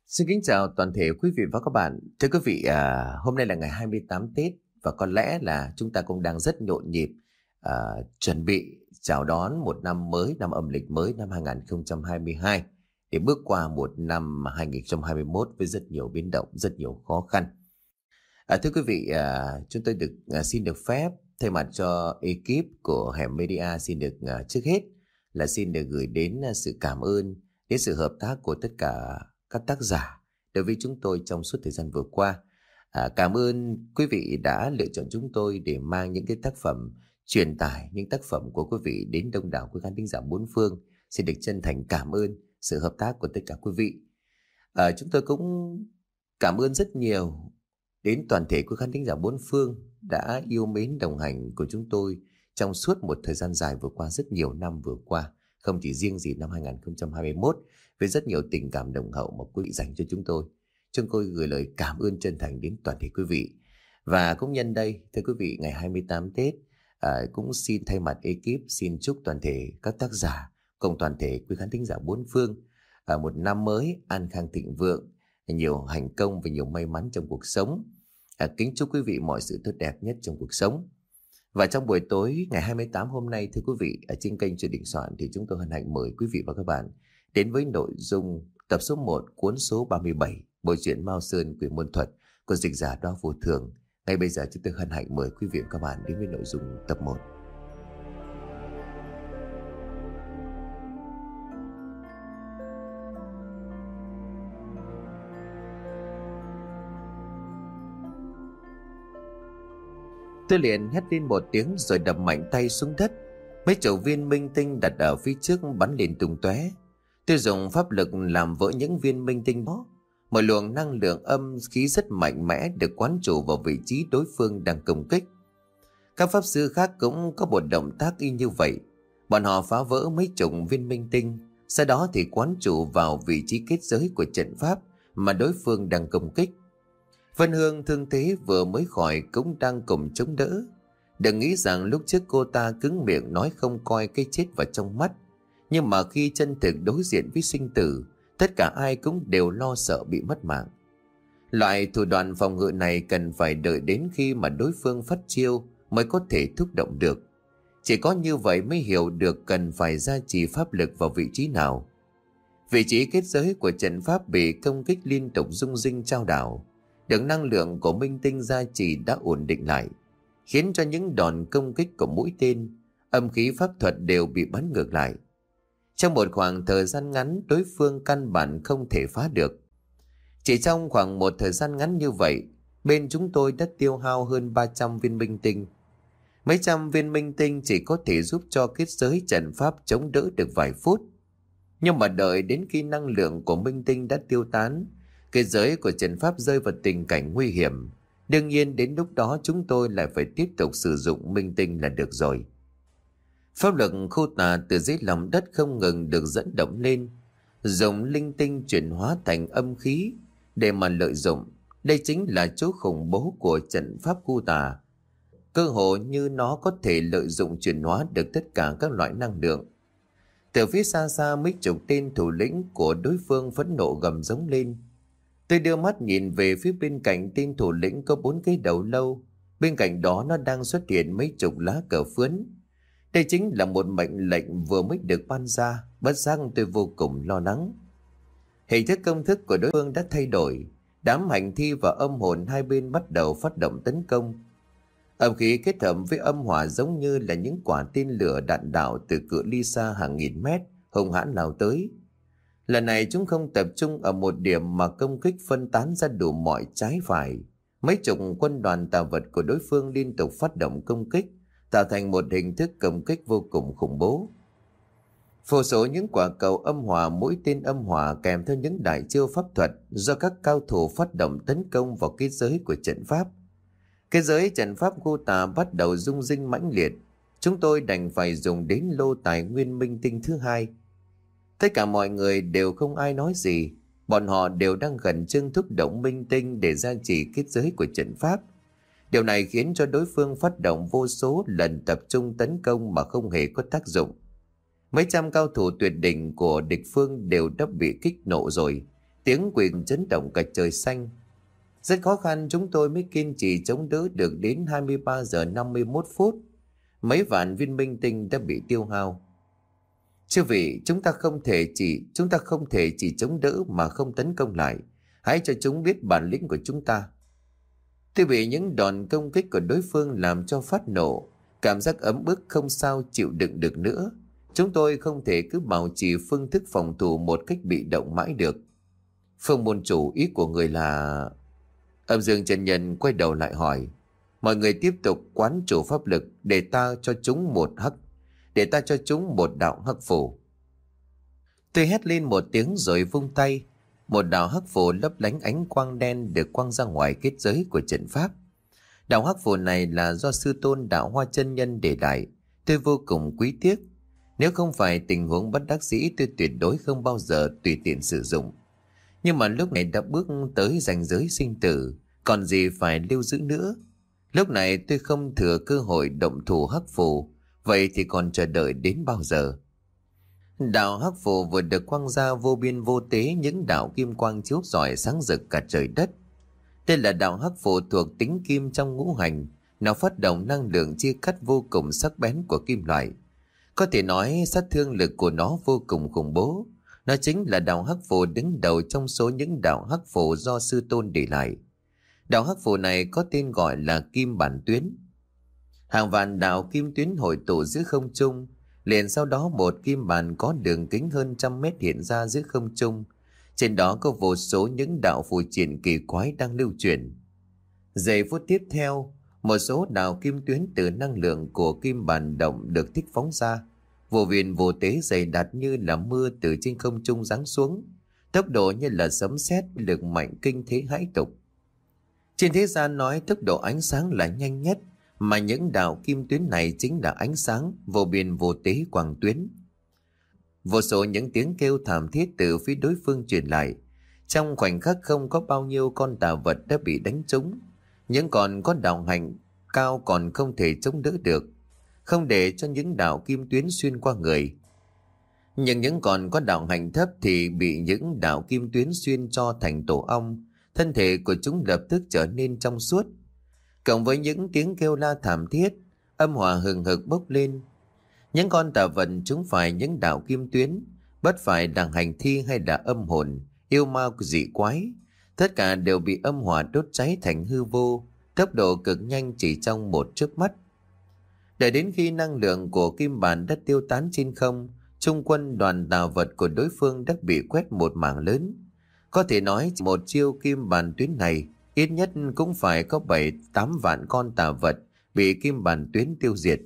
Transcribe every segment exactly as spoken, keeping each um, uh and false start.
Xin kính chào toàn thể quý vị và các bạn. Thưa quý vị, à, hôm nay là ngày hai mươi tám Tết và có lẽ là chúng ta cũng đang rất nhộn nhịp à, chuẩn bị chào đón một năm mới, năm âm lịch mới năm hai không hai hai để bước qua một năm hai không hai mốt với rất nhiều biến động, rất nhiều khó khăn. À, thưa quý vị, à, chúng tôi được à, xin được phép thay mặt cho ekip của Hẻm Media xin được à, trước hết là xin được gửi đến à, sự cảm ơn đến sự hợp tác của tất cả các tác giả đối với chúng tôi trong suốt thời gian vừa qua. À, cảm ơn quý vị đã lựa chọn chúng tôi để mang những cái tác phẩm truyền tải những tác phẩm của quý vị đến đông đảo quý khán thính giả bốn phương. Xin được chân thành cảm ơn sự hợp tác của tất cả quý vị. À, chúng tôi cũng cảm ơn rất nhiều đến toàn thể quý khán thính giả bốn phương đã yêu mến đồng hành của chúng tôi trong suốt một thời gian dài vừa qua, rất nhiều năm vừa qua, không chỉ riêng gì năm hai không hai mốt, với rất nhiều tình cảm nồng hậu mà quý vị dành cho chúng tôi. Chúng tôi gửi lời cảm ơn chân thành đến toàn thể quý vị. Và cũng nhân đây, thưa quý vị, ngày hai mươi tám Tết, à, cũng xin thay mặt ekip xin chúc toàn thể các tác giả cùng toàn thể quý khán thính giả bốn phương à, một năm mới an khang thịnh vượng, nhiều thành công và nhiều may mắn trong cuộc sống. À, kính chúc quý vị mọi sự tốt đẹp nhất trong cuộc sống. Và trong buổi tối ngày hai mươi tám hôm nay, thưa quý vị, ở trên kênh Chuyện Định Soạn thì chúng tôi hân hạnh mời quý vị và các bạn đến với nội dung tập số một cuốn số ba mươi bảy bộ truyện Mao Sơn Quỷ Môn Thuật của dịch giả Đoa Vô Thường. Ngay bây giờ chúng tôi hân hạnh mời quý vị và các bạn đến với nội dung tập một. Tôi liền hét lên một tiếng rồi đập mạnh tay xuống đất. Mấy chậu viên minh tinh đặt ở phía trước bắn lên tung tóe. Tôi dùng pháp lực làm vỡ những viên minh tinh đó. Một luồng năng lượng âm khí rất mạnh mẽ được quán chủ vào vị trí đối phương đang công kích. Các pháp sư khác cũng có một động tác y như vậy. Bọn họ phá vỡ mấy chục viên minh tinh, sau đó thì quán chủ vào vị trí kết giới của trận pháp mà đối phương đang công kích. Vân Hương thương thế vừa mới khỏi cũng đang cùng chống đỡ. Đừng nghĩ rằng lúc trước cô ta cứng miệng nói không coi cái chết vào trong mắt, nhưng mà khi chân thực đối diện với sinh tử, tất cả ai cũng đều lo sợ bị mất mạng. Loại thủ đoạn phòng ngự này cần phải đợi đến khi mà đối phương phát chiêu mới có thể thúc động được. Chỉ có như vậy mới hiểu được cần phải gia trì pháp lực vào vị trí nào. Vị trí kết giới của trận pháp bị công kích liên tục rung rinh trao đảo. Được năng lượng của minh tinh gia trì đã ổn định lại, khiến cho những đòn công kích của mũi tên, âm khí pháp thuật đều bị bắn ngược lại. Trong một khoảng thời gian ngắn, đối phương căn bản không thể phá được. Chỉ trong khoảng một thời gian ngắn như vậy, bên chúng tôi đã tiêu hao hơn ba trăm viên minh tinh. Mấy trăm viên minh tinh chỉ có thể giúp cho kết giới trận pháp chống đỡ được vài phút. Nhưng mà đợi đến khi năng lượng của minh tinh đã tiêu tán, kết giới của trận pháp rơi vào tình cảnh nguy hiểm. Đương nhiên đến lúc đó chúng tôi lại phải tiếp tục sử dụng minh tinh là được rồi. Pháp lực khu tà từ dưới lòng đất không ngừng được dẫn động lên, dùng linh tinh chuyển hóa thành âm khí để mà lợi dụng. Đây chính là chỗ khủng bố của trận pháp khu tà. Cơ hồ như nó có thể lợi dụng chuyển hóa được tất cả các loại năng lượng. Từ phía xa xa mấy chục tên thủ lĩnh của đối phương phẫn nộ gầm giống lên. Tôi đưa mắt nhìn về phía bên cạnh tên thủ lĩnh có bốn cái đầu lâu. Bên cạnh đó nó đang xuất hiện mấy chục lá cờ phướn. Đây chính là một mệnh lệnh vừa mới được ban ra. Bất giác tôi vô cùng lo lắng. Hình thức công thức của đối phương đã thay đổi. Đám hành thi và âm hồn hai bên bắt đầu phát động tấn công. Âm khí kết hợp với âm hỏa giống như là những quả tên lửa đạn đạo từ cự ly xa hàng nghìn mét hung hãn lao tới. Lần này chúng không tập trung ở một điểm mà công kích phân tán ra đủ mọi trái phải. Mấy chục quân đoàn tà vật của đối phương liên tục phát động công kích, tạo thành một hình thức công kích vô cùng khủng bố. Vô số những quả cầu âm hỏa, mũi tên âm hỏa kèm theo những đại chiêu pháp thuật do các cao thủ phát động tấn công vào kết giới của trận pháp. Kết giới trận pháp khu tà bắt đầu rung rinh mãnh liệt. Chúng tôi đành phải dùng đến lô tài nguyên minh tinh thứ hai. Tất cả mọi người đều không ai nói gì. Bọn họ đều đang khẩn trương thúc động minh tinh để gia trì kết giới của trận pháp. Điều này khiến cho đối phương phát động vô số lần tập trung tấn công mà không hề có tác dụng. Mấy trăm cao thủ tuyệt đỉnh của địch phương đều đã bị kích nộ rồi. Tiếng quỳnh chấn động cả trời xanh. Rất khó khăn chúng tôi mới kiên trì chống đỡ được đến hai mươi ba giờ năm mươi mốt phút. Mấy vạn viên minh tinh đã bị tiêu hao. Chư vị, chúng ta không thể chỉ chúng ta không thể chỉ chống đỡ mà không tấn công lại. Hãy cho chúng biết bản lĩnh của chúng ta. Tôi bị những đòn công kích của đối phương làm cho phát nổ, cảm giác ấm ức không sao chịu đựng được nữa. Chúng tôi không thể cứ bảo trì phương thức phòng thủ một cách bị động mãi được. Phương môn chủ, ý của người là... Âm Dương chân nhân quay đầu lại hỏi. Mọi người tiếp tục quán chủ pháp lực để ta cho chúng một hắc, để ta cho chúng một đạo hắc phù. Tôi hét lên một tiếng rồi vung tay. Một đạo hắc phù lấp lánh ánh quang đen được quăng ra ngoài kết giới của trận pháp. Đạo hắc phù này là do sư tôn Đạo Hoa chân nhân để lại. Tôi vô cùng quý tiếc. Nếu không phải tình huống bất đắc dĩ, tôi tuyệt đối không bao giờ tùy tiện sử dụng. Nhưng mà lúc này đã bước tới ranh giới sinh tử, còn gì phải lưu giữ nữa. Lúc này tôi không thừa cơ hội động thủ hắc phù, vậy thì còn chờ đợi đến bao giờ? Đạo hắc phù vừa được quăng ra, vô biên vô tế những đạo kim quang chiếu rọi sáng rực cả trời đất. Đây là đạo hắc phù thuộc tính kim trong ngũ hành, nó phát động năng lượng chia cắt vô cùng sắc bén của kim loại. Có thể nói sát thương lực của nó vô cùng khủng bố. Nó chính là đạo hắc phù đứng đầu trong số những đạo hắc phù do sư tôn để lại. Đạo hắc phù này có tên gọi là kim bản tuyến. Hàng vạn đạo kim tuyến hội tụ giữa không trung, liền sau đó một kim bản có đường kính hơn trăm mét hiện ra giữa không trung. Trên đó có vô số những đạo phù triển kỳ quái đang lưu chuyển. Giây phút tiếp theo, một số đạo kim tuyến từ năng lượng của kim bản động được thích phóng ra. Vô biên vô tế dày đặc như là mưa từ trên không trung giáng xuống, tốc độ như là sấm sét, lực mạnh kinh thế hãi tục. Trên thế gian nói tốc độ ánh sáng là nhanh nhất, mà những đạo kim tuyến này chính là ánh sáng vô biên vô tế quang tuyến. Vô số những tiếng kêu thảm thiết từ phía đối phương truyền lại. Trong khoảnh khắc không có bao nhiêu con tà vật đã bị đánh trúng. Những con có đạo hành cao còn không thể chống đỡ được, không để cho những đạo kim tuyến xuyên qua người. Nhưng những con có đạo hành thấp thì bị những đạo kim tuyến xuyên cho thành tổ ong, thân thể của chúng lập tức trở nên trong suốt. Cộng với những tiếng kêu la thảm thiết, âm hỏa hừng hực bốc lên. Những con tà vật chúng phải những đạo kim tuyến, bất phải là hành thi hay là âm hồn, yêu ma dị quái, tất cả đều bị âm hỏa đốt cháy thành hư vô, tốc độ cực nhanh chỉ trong một chớp mắt. Đợi đến khi năng lượng của kim bản đã tiêu tán trên không, trung quân đoàn tà vật của đối phương đã bị quét một mảng lớn. Có thể nói một chiêu kim bản tuyến này ít nhất cũng phải có bảy tám vạn con tà vật bị kim bản tuyến tiêu diệt.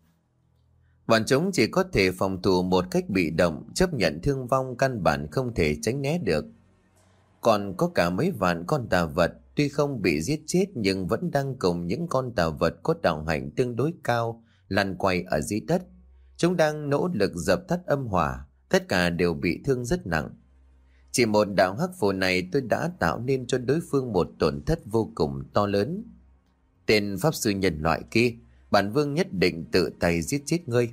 Bọn chúng chỉ có thể phòng thủ một cách bị động, chấp nhận thương vong căn bản không thể tránh né được. Còn có cả mấy vạn con tà vật tuy không bị giết chết nhưng vẫn đang cùng những con tà vật có đạo hạnh tương đối cao lăn quay ở dưới đất. Chúng đang nỗ lực dập tắt âm hỏa, tất cả đều bị thương rất nặng. Chỉ một đạo hắc phù này tôi đã tạo nên cho đối phương một tổn thất vô cùng to lớn. Tên pháp sư nhân loại kia, bản vương nhất định tự tay giết chết ngươi.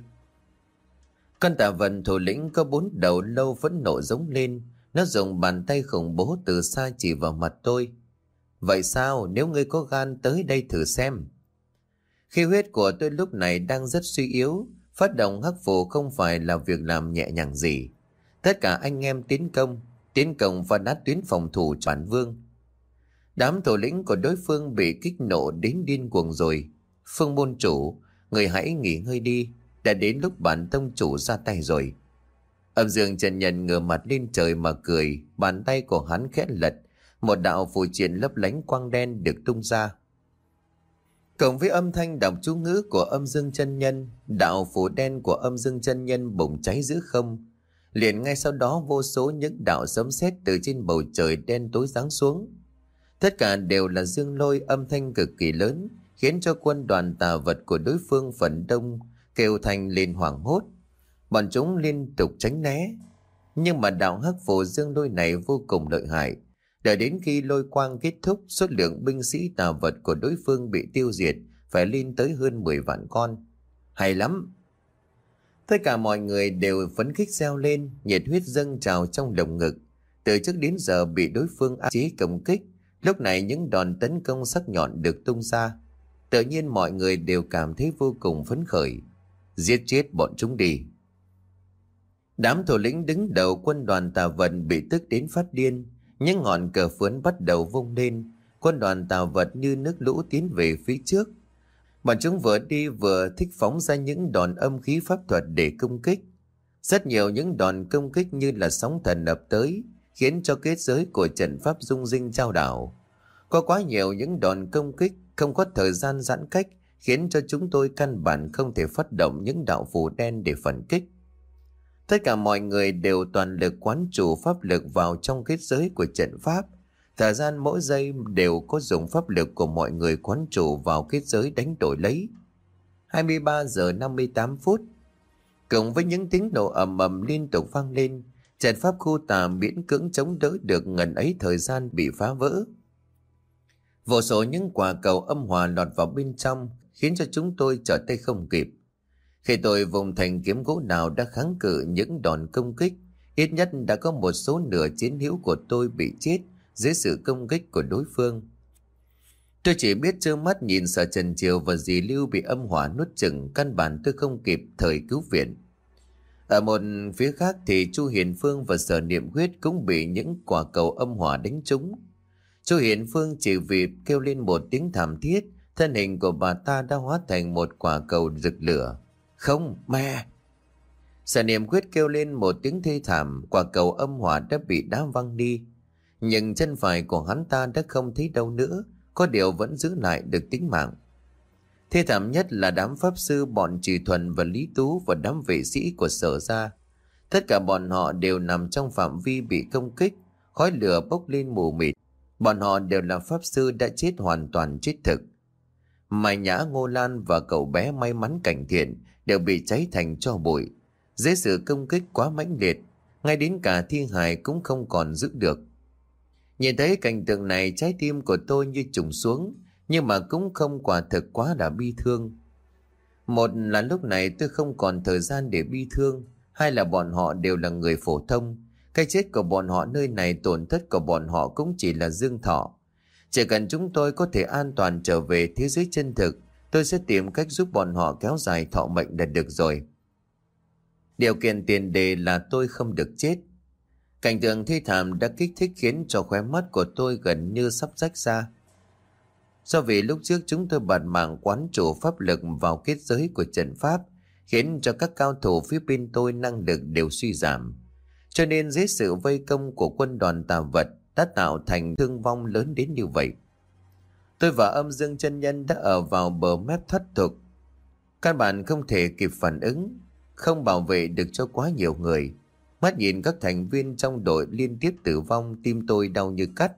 Con tà vật thủ lĩnh có bốn đầu lâu vẫn nổ giống lên. Nó dùng bàn tay khủng bố từ xa chỉ vào mặt tôi. Vậy sao, nếu ngươi có gan tới đây thử xem. Khí huyết của tôi lúc này đang rất suy yếu. Phát động hắc phù không phải là việc làm nhẹ nhàng gì. Tất cả anh em tiến công, tiến công và đá tuyến phòng thủ bản vương. Đám thủ lĩnh của đối phương bị kích nộ đến điên cuồng rồi. Phương môn chủ, người hãy nghỉ ngơi đi, đã đến lúc bản tông chủ ra tay rồi. Âm Dương chân nhân ngửa mặt lên trời mà cười, bàn tay của hắn khẽ lật, một đạo phù triện lấp lánh quang đen được tung ra. Cộng với âm thanh đọc chú ngữ của Âm Dương chân nhân, đạo phù đen của Âm Dương chân nhân bùng cháy giữa không. Liền ngay sau đó vô số những đạo sấm sét từ trên bầu trời đen tối giáng xuống. Tất cả đều là dương lôi, âm thanh cực kỳ lớn, khiến cho quân đoàn tà vật của đối phương phần đông kêu thành lên hoảng hốt. Bọn chúng liên tục tránh né. Nhưng mà đạo hắc phù dương lôi này vô cùng lợi hại. Đợi đến khi lôi quang kết thúc, số lượng binh sĩ tà vật của đối phương bị tiêu diệt phải lên tới hơn mười vạn con. Hay lắm! Tất cả mọi người đều phấn khích reo lên, nhiệt huyết dâng trào trong lồng ngực. từ trước đến giờ bị đối phương áp chế công kích. Lúc này những đòn tấn công sắc nhọn được tung ra, tự nhiên mọi người đều cảm thấy vô cùng phấn khởi. Giết chết bọn chúng đi. Đám thủ lĩnh đứng đầu quân đoàn Tà Vật bị tức đến phát điên. Những ngọn cờ phướn bắt đầu vung lên. Quân đoàn Tà Vật như nước lũ tiến về phía trước. Bọn chúng vừa đi vừa thích phóng ra những đòn âm khí pháp thuật để công kích. Rất nhiều những đòn công kích như là sóng thần ập tới, khiến cho kết giới của trận pháp rung rinh chao đảo. Có quá nhiều những đòn công kích, không có thời gian giãn cách, khiến cho chúng tôi căn bản không thể phát động những đạo phù đen để phản kích. Tất cả mọi người đều toàn lực quán chủ pháp lực vào trong kết giới của trận pháp. Thời gian mỗi giây đều có dùng pháp lực của mọi người quán chủ vào kết giới đánh đổi lấy. hai mươi ba giờ năm mươi tám phút. Cùng với những tiếng nổ ầm ầm liên tục vang lên, trận pháp khu tà miễn cưỡng chống đỡ được ngần ấy thời gian bị phá vỡ. Vô số những quả cầu âm hòa lọt vào bên trong, khiến cho chúng tôi trở tay không kịp. Khi tôi vùng thành kiếm gỗ nào đã kháng cự những đòn công kích, ít nhất đã có một số nửa chiến hữu của tôi bị chết dưới sự công kích của đối phương. Tôi chỉ biết trơ mắt nhìn Sở Trần Triều và dì Lưu bị âm hỏa nuốt chửng, căn bản tôi không kịp thời cứu viện. Ở một phía khác thì Chu Hiền Phương và Sở Niệm Huyết cũng bị những quả cầu âm hỏa đánh trúng. Chu Hiền Phương chỉ vì kêu lên một tiếng thảm thiết, thân hình của bà ta đã hóa thành một quả cầu rực lửa. Không, mẹ! Sở Niệm Huyết kêu lên một tiếng thê thảm, quả cầu âm hỏa đã bị đá văng đi. Nhưng chân phải của hắn ta đã không thấy đâu nữa, có điều vẫn giữ lại được tính mạng. Thê thảm nhất là đám pháp sư bọn Trì Thuần và Lý Tú và đám vệ sĩ của Sở gia. Tất cả bọn họ đều nằm trong phạm vi bị công kích, khói lửa bốc lên mù mịt. Bọn họ đều là pháp sư đã chết hoàn toàn chết thực. Mai Nhã, Ngô Lan và cậu bé may mắn Cảnh Thiện đều bị cháy thành tro bụi. Dưới sự công kích quá mãnh liệt, ngay đến cả thi hài cũng không còn giữ được. Nhìn thấy cảnh tượng này, trái tim của tôi như trùng xuống, nhưng mà cũng không quả thực quá là bi thương. Một là lúc này tôi không còn thời gian để bi thương, hai là bọn họ đều là người phổ thông. Cái chết của bọn họ nơi này, tổn thất của bọn họ cũng chỉ là dương thọ. Chỉ cần chúng tôi có thể an toàn trở về thế giới chân thực, tôi sẽ tìm cách giúp bọn họ kéo dài thọ mệnh là được rồi. Điều kiện tiền đề là tôi không được chết. Cảnh tượng thê thảm đã kích thích khiến cho khóe mắt của tôi gần như sắp rách ra. Do vì lúc trước chúng tôi bạt mạng quán chủ pháp lực vào kết giới của trận pháp, khiến cho các cao thủ phía bên tôi năng lực đều suy giảm. Cho nên dưới sự vây công của quân đoàn Tà Vật đã tạo thành thương vong lớn đến như vậy. Tôi và Âm Dương chân nhân đã ở vào bờ mép thoát tục. Căn bản không thể kịp phản ứng, không bảo vệ được cho quá nhiều người. Mắt nhìn các thành viên trong đội liên tiếp tử vong, tim tôi đau như cắt.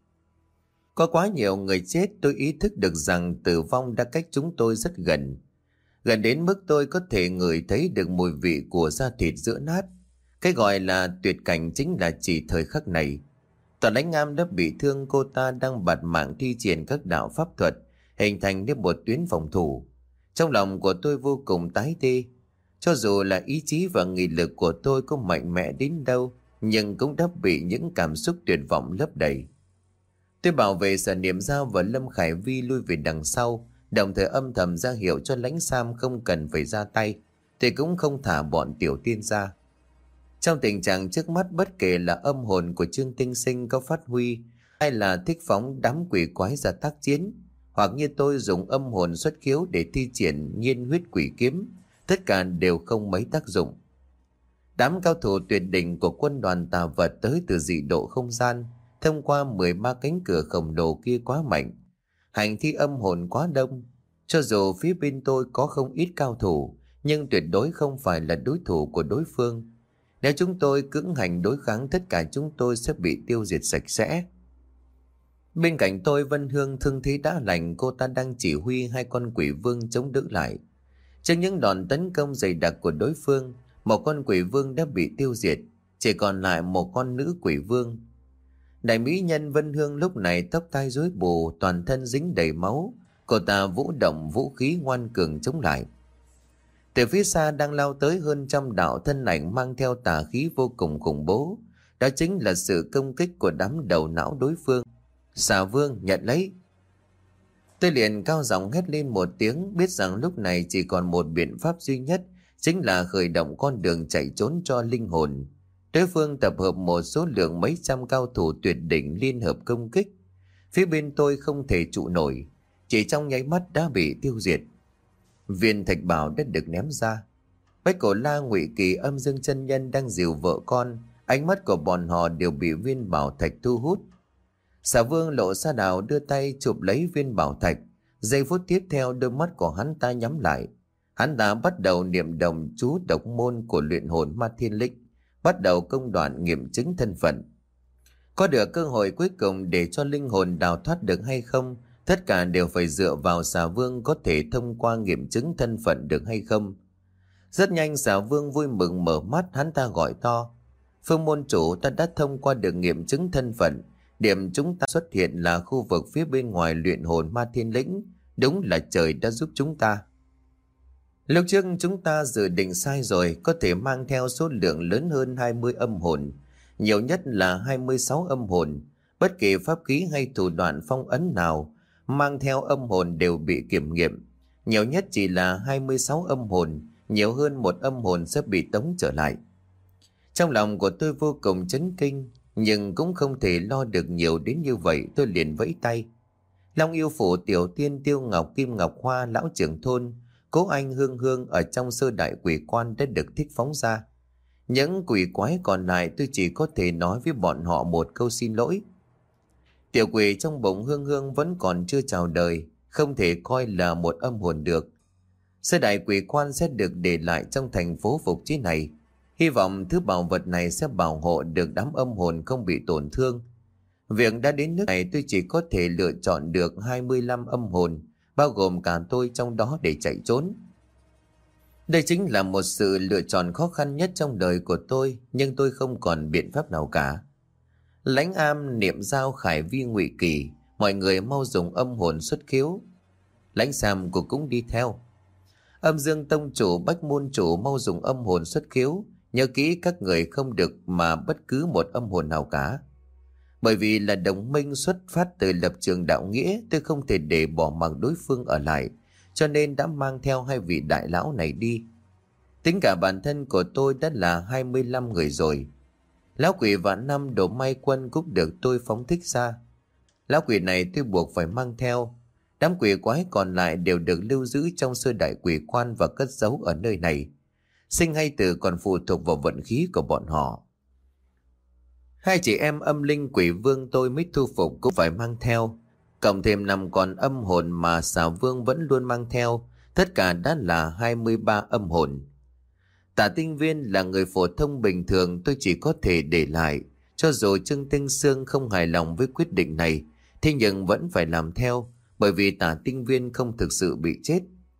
Có quá nhiều người chết, tôi ý thức được rằng tử vong đã cách chúng tôi rất gần. Gần đến mức tôi có thể ngửi thấy được mùi vị của da thịt giữa nát. Cái gọi là tuyệt cảnh chính là chỉ thời khắc này. Toàn Ánh Am đã bị thương, cô ta đang bạt mạng thi triển các đạo pháp thuật, hình thành nên một tuyến phòng thủ. Trong lòng của tôi vô cùng tái tê. Cho dù là ý chí và nghị lực của tôi có mạnh mẽ đến đâu, nhưng cũng đã bị những cảm xúc tuyệt vọng lấp đầy. Tôi bảo vệ Sở Niệm Giao và Lâm Khải Vi lui về đằng sau, đồng thời âm thầm ra hiệu cho Lãnh Sam không cần phải ra tay, thì cũng không thả bọn tiểu tiên ra. Trong tình trạng trước mắt, bất kể là âm hồn của Trương Tinh Sinh có phát huy, hay là thích phóng đám quỷ quái ra tác chiến, hoặc như tôi dùng âm hồn xuất khiếu để thi triển nhiên huyết quỷ kiếm, tất cả đều không mấy tác dụng. Đám cao thủ tuyệt đỉnh của quân đoàn Tà Vật tới từ dị độ không gian, thông qua mười ba cánh cửa khổng lồ kia quá mạnh, hành thi âm hồn quá đông. Cho dù phía bên tôi có không ít cao thủ, nhưng tuyệt đối không phải là đối thủ của đối phương. Nếu chúng tôi cưỡng hành đối kháng, tất cả chúng tôi sẽ bị tiêu diệt sạch sẽ. Bên cạnh tôi, Vân Hương thương thế đã lành, cô ta đang chỉ huy hai con quỷ vương chống đỡ lại. Trước những đòn tấn công dày đặc của đối phương, một con quỷ vương đã bị tiêu diệt, chỉ còn lại một con nữ quỷ vương. Đại mỹ nhân Vân Hương lúc này tóc tai rối bù, toàn thân dính đầy máu, cô ta vũ động vũ khí ngoan cường chống lại. Từ phía xa đang lao tới hơn trăm đạo thân ảnh mang theo tà khí vô cùng khủng bố, đó chính là sự công kích của đám đầu não đối phương. Xà Vương nhận lấy. Tôi liền cao giọng hét lên một tiếng, biết rằng lúc này chỉ còn một biện pháp duy nhất, chính là khởi động con đường chạy trốn cho linh hồn. Đối phương tập hợp một số lượng mấy trăm cao thủ tuyệt đỉnh liên hợp công kích. Phía bên tôi không thể trụ nổi, chỉ trong nháy mắt đã bị tiêu diệt. Viên thạch bảo đã được ném ra. Bách Cổ La, Ngụy Kỳ, Âm Dương chân nhân đang dìu vợ con, ánh mắt của bọn họ đều bị viên bảo thạch thu hút. Xà Vương Lộ Sa Đào đưa tay chụp lấy viên bảo thạch. Giây phút tiếp theo, đôi mắt của hắn ta nhắm lại. Hắn ta bắt đầu niệm đồng chú độc môn của luyện hồn ma thiên lĩnh, bắt đầu công đoạn nghiệm chứng thân phận. Có được cơ hội cuối cùng để cho linh hồn đào thoát được hay không, tất cả đều phải dựa vào Xà Vương có thể thông qua nghiệm chứng thân phận được hay không. Rất nhanh Xà Vương vui mừng mở mắt, hắn ta gọi to: Phương môn chủ, ta đã thông qua được nghiệm chứng thân phận. Điểm chúng ta xuất hiện là khu vực phía bên ngoài luyện hồn ma thiên lĩnh. Đúng là trời đã giúp chúng ta. Lúc trước chúng ta dự định sai rồi, có thể mang theo số lượng lớn hơn hai mươi âm hồn, nhiều nhất là hai mươi sáu âm hồn. Bất kỳ pháp khí hay thủ đoạn phong ấn nào mang theo âm hồn đều bị kiểm nghiệm. Nhiều nhất chỉ là hai mươi sáu âm hồn, nhiều hơn một âm hồn sẽ bị tống trở lại. Trong lòng của tôi vô cùng chấn kinh, nhưng cũng không thể lo được nhiều đến như vậy. Tôi liền vẫy tay. Long Yêu Phủ, Tiểu Tiên, Tiêu Ngọc, Kim Ngọc Hoa, Lão Trưởng Thôn, Cố Anh, Hương Hương ở trong sơ đại quỷ quan đã được thích phóng ra. Những quỷ quái còn lại tôi chỉ có thể nói với bọn họ một câu xin lỗi. Tiểu quỷ trong bụng Hương Hương vẫn còn chưa chào đời, không thể coi là một âm hồn được. Sơ đại quỷ quan sẽ được để lại trong thành phố Phục Chí này. Hy vọng thứ bảo vật này sẽ bảo hộ được đám âm hồn không bị tổn thương. Việc đã đến nước này, tôi chỉ có thể lựa chọn được hai mươi lăm âm hồn, bao gồm cả tôi trong đó, để chạy trốn. Đây chính là một sự lựa chọn khó khăn nhất trong đời của tôi, nhưng tôi không còn biện pháp nào cả. Lãnh Am, Niệm Giao, Khải Vi, Ngụy Kỳ, mọi người mau dùng âm hồn xuất khiếu. Lãnh Sam của cũng đi theo. Âm Dương Tông chủ, Bách Môn chủ mau dùng âm hồn xuất khiếu. Nhớ kỹ các người không được mà bất cứ một âm hồn nào cả. Bởi vì là đồng minh xuất phát từ lập trường đạo nghĩa, tôi không thể để bỏ mặc đối phương ở lại, cho nên đã mang theo hai vị đại lão này đi. Tính cả bản thân của tôi đã là hai mươi lăm người rồi. Lão quỷ Vạn Năm Đồ May Quân cũng được tôi phóng thích ra. Lão quỷ này tôi buộc phải mang theo. Đám quỷ quái còn lại đều được lưu giữ trong sơ đại quỷ quan và cất giấu ở nơi này. Sinh hay tử còn phụ thuộc vào vận khí của bọn họ. Hai chị em âm linh quỷ vương tôi mới thu phục cũng phải mang theo. Cộng thêm năm con âm hồn mà Xà Vương vẫn luôn mang theo, tất cả đã là hai mươi ba âm hồn. Tả Tinh Viên là người phổ thông bình thường, tôi chỉ có thể để lại. Cho dù Trương Tinh Sương không hài lòng với quyết định này, thế nhưng vẫn phải làm theo, bởi vì Tả Tinh Viên không thực sự bị chết.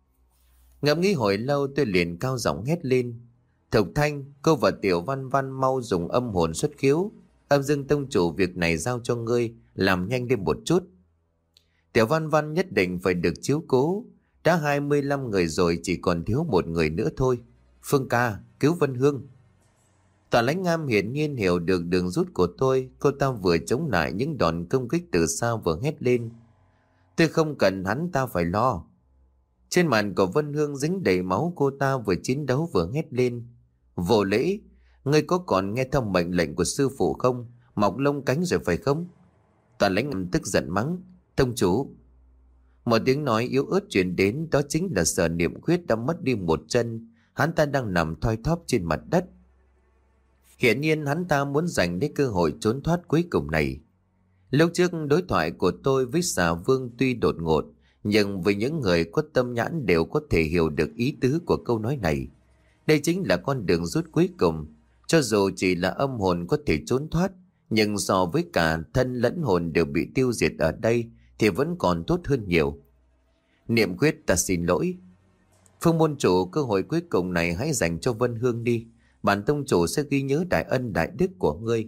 Ngẫm nghĩ hồi lâu, tôi liền cao giọng hét lên: Thục Thanh, cô và Tiểu Văn Văn mau dùng âm hồn xuất khiếu. Âm Dương Tông chủ, việc này giao cho ngươi, làm nhanh lên một chút. Tiểu Văn Văn nhất định phải được chiếu cố. Đã hai mươi lăm người rồi, chỉ còn thiếu một người nữa thôi. Phương ca, cứu Vân Hương. Tòa Lãnh Ngam hiển nhiên hiểu được đường rút của tôi. Cô ta vừa chống lại những đòn công kích từ xa vừa hét lên: Tôi không cần hắn ta phải lo. Trên mặt của Vân Hương dính đầy máu, cô ta vừa chiến đấu vừa hét lên: Vô lễ, ngươi có còn nghe theo mệnh lệnh của sư phụ không? Mọc lông cánh rồi phải không? Toàn Lãnh Ngam tức giận mắng: Tông chủ. Một tiếng nói yếu ớt truyền đến, đó chính là Sở Niệm Khuyết đã mất đi một chân. Hắn ta đang nằm thoi thóp trên mặt đất. Hiển nhiên hắn ta muốn giành lấy cơ hội trốn thoát cuối cùng này. Lúc trước đối thoại của tôi với Xà Vương tuy đột ngột, nhưng với những người có tâm nhãn đều có thể hiểu được ý tứ của câu nói này. Đây chính là con đường rút cuối cùng. Cho dù chỉ là âm hồn có thể trốn thoát, nhưng so với cả thân lẫn hồn đều bị tiêu diệt ở đây thì vẫn còn tốt hơn nhiều. Niệm Quyết, ta xin lỗi. Phương môn chủ, cơ hội cuối cùng này hãy dành cho Vân Hương đi. Bản tông chủ sẽ ghi nhớ đại ân đại đức của ngươi.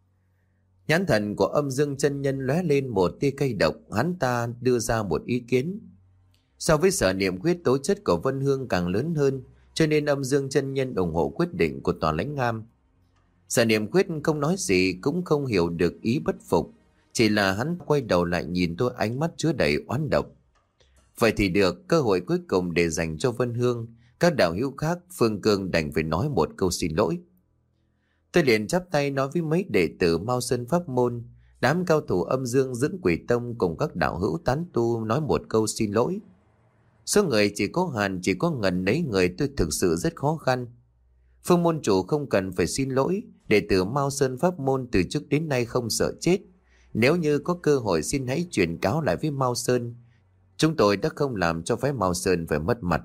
Nhãn thần của Âm Dương chân nhân lóe lên một tia cay độc, hắn ta đưa ra một ý kiến. So với Sở Niệm Quyết, tố chất của Vân Hương càng lớn hơn, cho nên Âm Dương chân nhân ủng hộ quyết định của Tòa Lãnh Ngam. Sở Niệm Quyết không nói gì, cũng không hiểu được ý bất phục. Chỉ là hắn quay đầu lại nhìn tôi, ánh mắt chứa đầy oán độc. Vậy thì được, cơ hội cuối cùng để dành cho Vân Hương. Các đạo hữu khác, Phương Cương đành phải nói một câu xin lỗi. Tôi liền chắp tay nói với mấy đệ tử Mao Sơn Pháp Môn, đám cao thủ âm dương dưỡng quỷ tông cùng các đạo hữu tán tu nói một câu xin lỗi. Số người chỉ có hạn, chỉ có ngần đấy người, tôi thực sự rất khó khăn. Phương môn chủ không cần phải xin lỗi, đệ tử Mao Sơn Pháp Môn từ trước đến nay không sợ chết. Nếu như có cơ hội xin hãy truyền cáo lại với Mao Sơn. Chúng tôi đã không làm cho phái Mao Sơn phải mất mặt.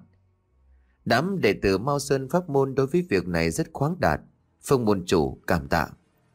Đám đệ tử Mao Sơn Pháp Môn đối với việc này rất khoáng đạt. Phương môn chủ cảm tạ.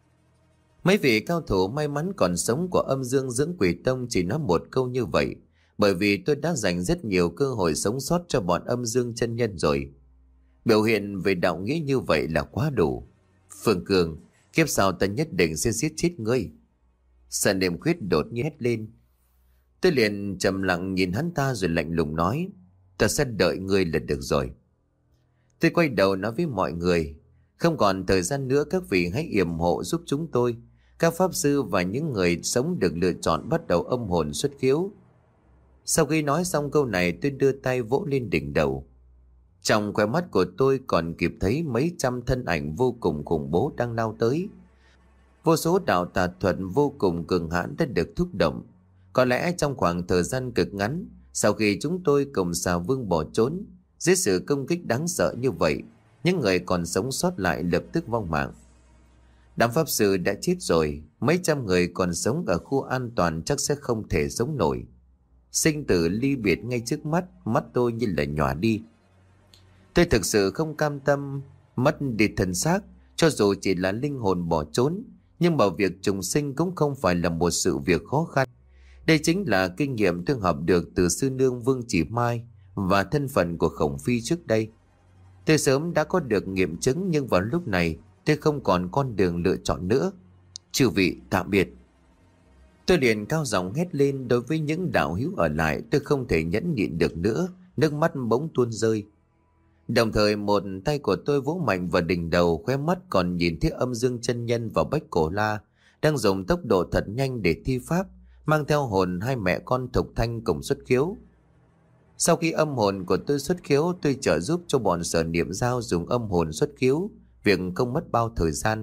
Mấy vị cao thủ may mắn còn sống của âm dương dưỡng quỷ tông chỉ nói một câu như vậy, bởi vì tôi đã dành rất nhiều cơ hội sống sót cho bọn âm dương chân nhân rồi. Biểu hiện về đạo nghĩa như vậy là quá đủ. Phương Cường, kiếp sau ta nhất định sẽ giết chết ngươi. Sở Niệm Quyết đột nhiên hét lên. Tôi liền trầm lặng nhìn hắn ta rồi lạnh lùng nói, ta sẽ đợi ngươi là được rồi. Tôi quay đầu nói với mọi người, không còn thời gian nữa, các vị hãy yểm hộ giúp chúng tôi. Các pháp sư và những người sống được lựa chọn bắt đầu âm hồn xuất khiếu. Sau khi nói xong câu này, tôi đưa tay vỗ lên đỉnh đầu. Trong khóe mắt của tôi còn kịp thấy mấy trăm thân ảnh vô cùng khủng bố đang lao tới. Vô số đạo tà thuật vô cùng cường hãn đã được thúc động. Có lẽ trong khoảng thời gian cực ngắn, sau khi chúng tôi cùng xà vương bỏ trốn, dưới sự công kích đáng sợ như vậy, những người còn sống sót lại lập tức vong mạng. Đám pháp sư đã chết rồi, mấy trăm người còn sống ở khu an toàn chắc sẽ không thể sống nổi. Sinh tử ly biệt ngay trước mắt, mắt tôi như là nhòa đi. Tôi thực sự không cam tâm mất đi thân xác, cho dù chỉ là linh hồn bỏ trốn, nhưng mà việc trùng sinh cũng không phải là một sự việc khó khăn. Đây chính là kinh nghiệm tôi học được từ sư nương Vương Chỉ Mai và thân phận của Khổng Phi trước đây. Tôi sớm đã có được nghiệm chứng, nhưng vào lúc này tôi không còn con đường lựa chọn nữa. Chư vị tạm biệt. Tôi liền cao giọng hét lên. Đối với những đạo hữu ở lại, tôi không thể nhẫn nhịn được nữa, nước mắt bỗng tuôn rơi. Đồng thời một tay của tôi vỗ mạnh vào đỉnh đầu, khóe mắt còn nhìn thấy âm dương chân nhân và Bách Cổ La đang dùng tốc độ thật nhanh để thi pháp, mang theo hồn hai mẹ con Thục Thanh cùng xuất khiếu. Sau khi âm hồn của tôi xuất khiếu, tôi trợ giúp cho bọn Sở Niệm Giao dùng âm hồn xuất khiếu, việc không mất bao thời gian.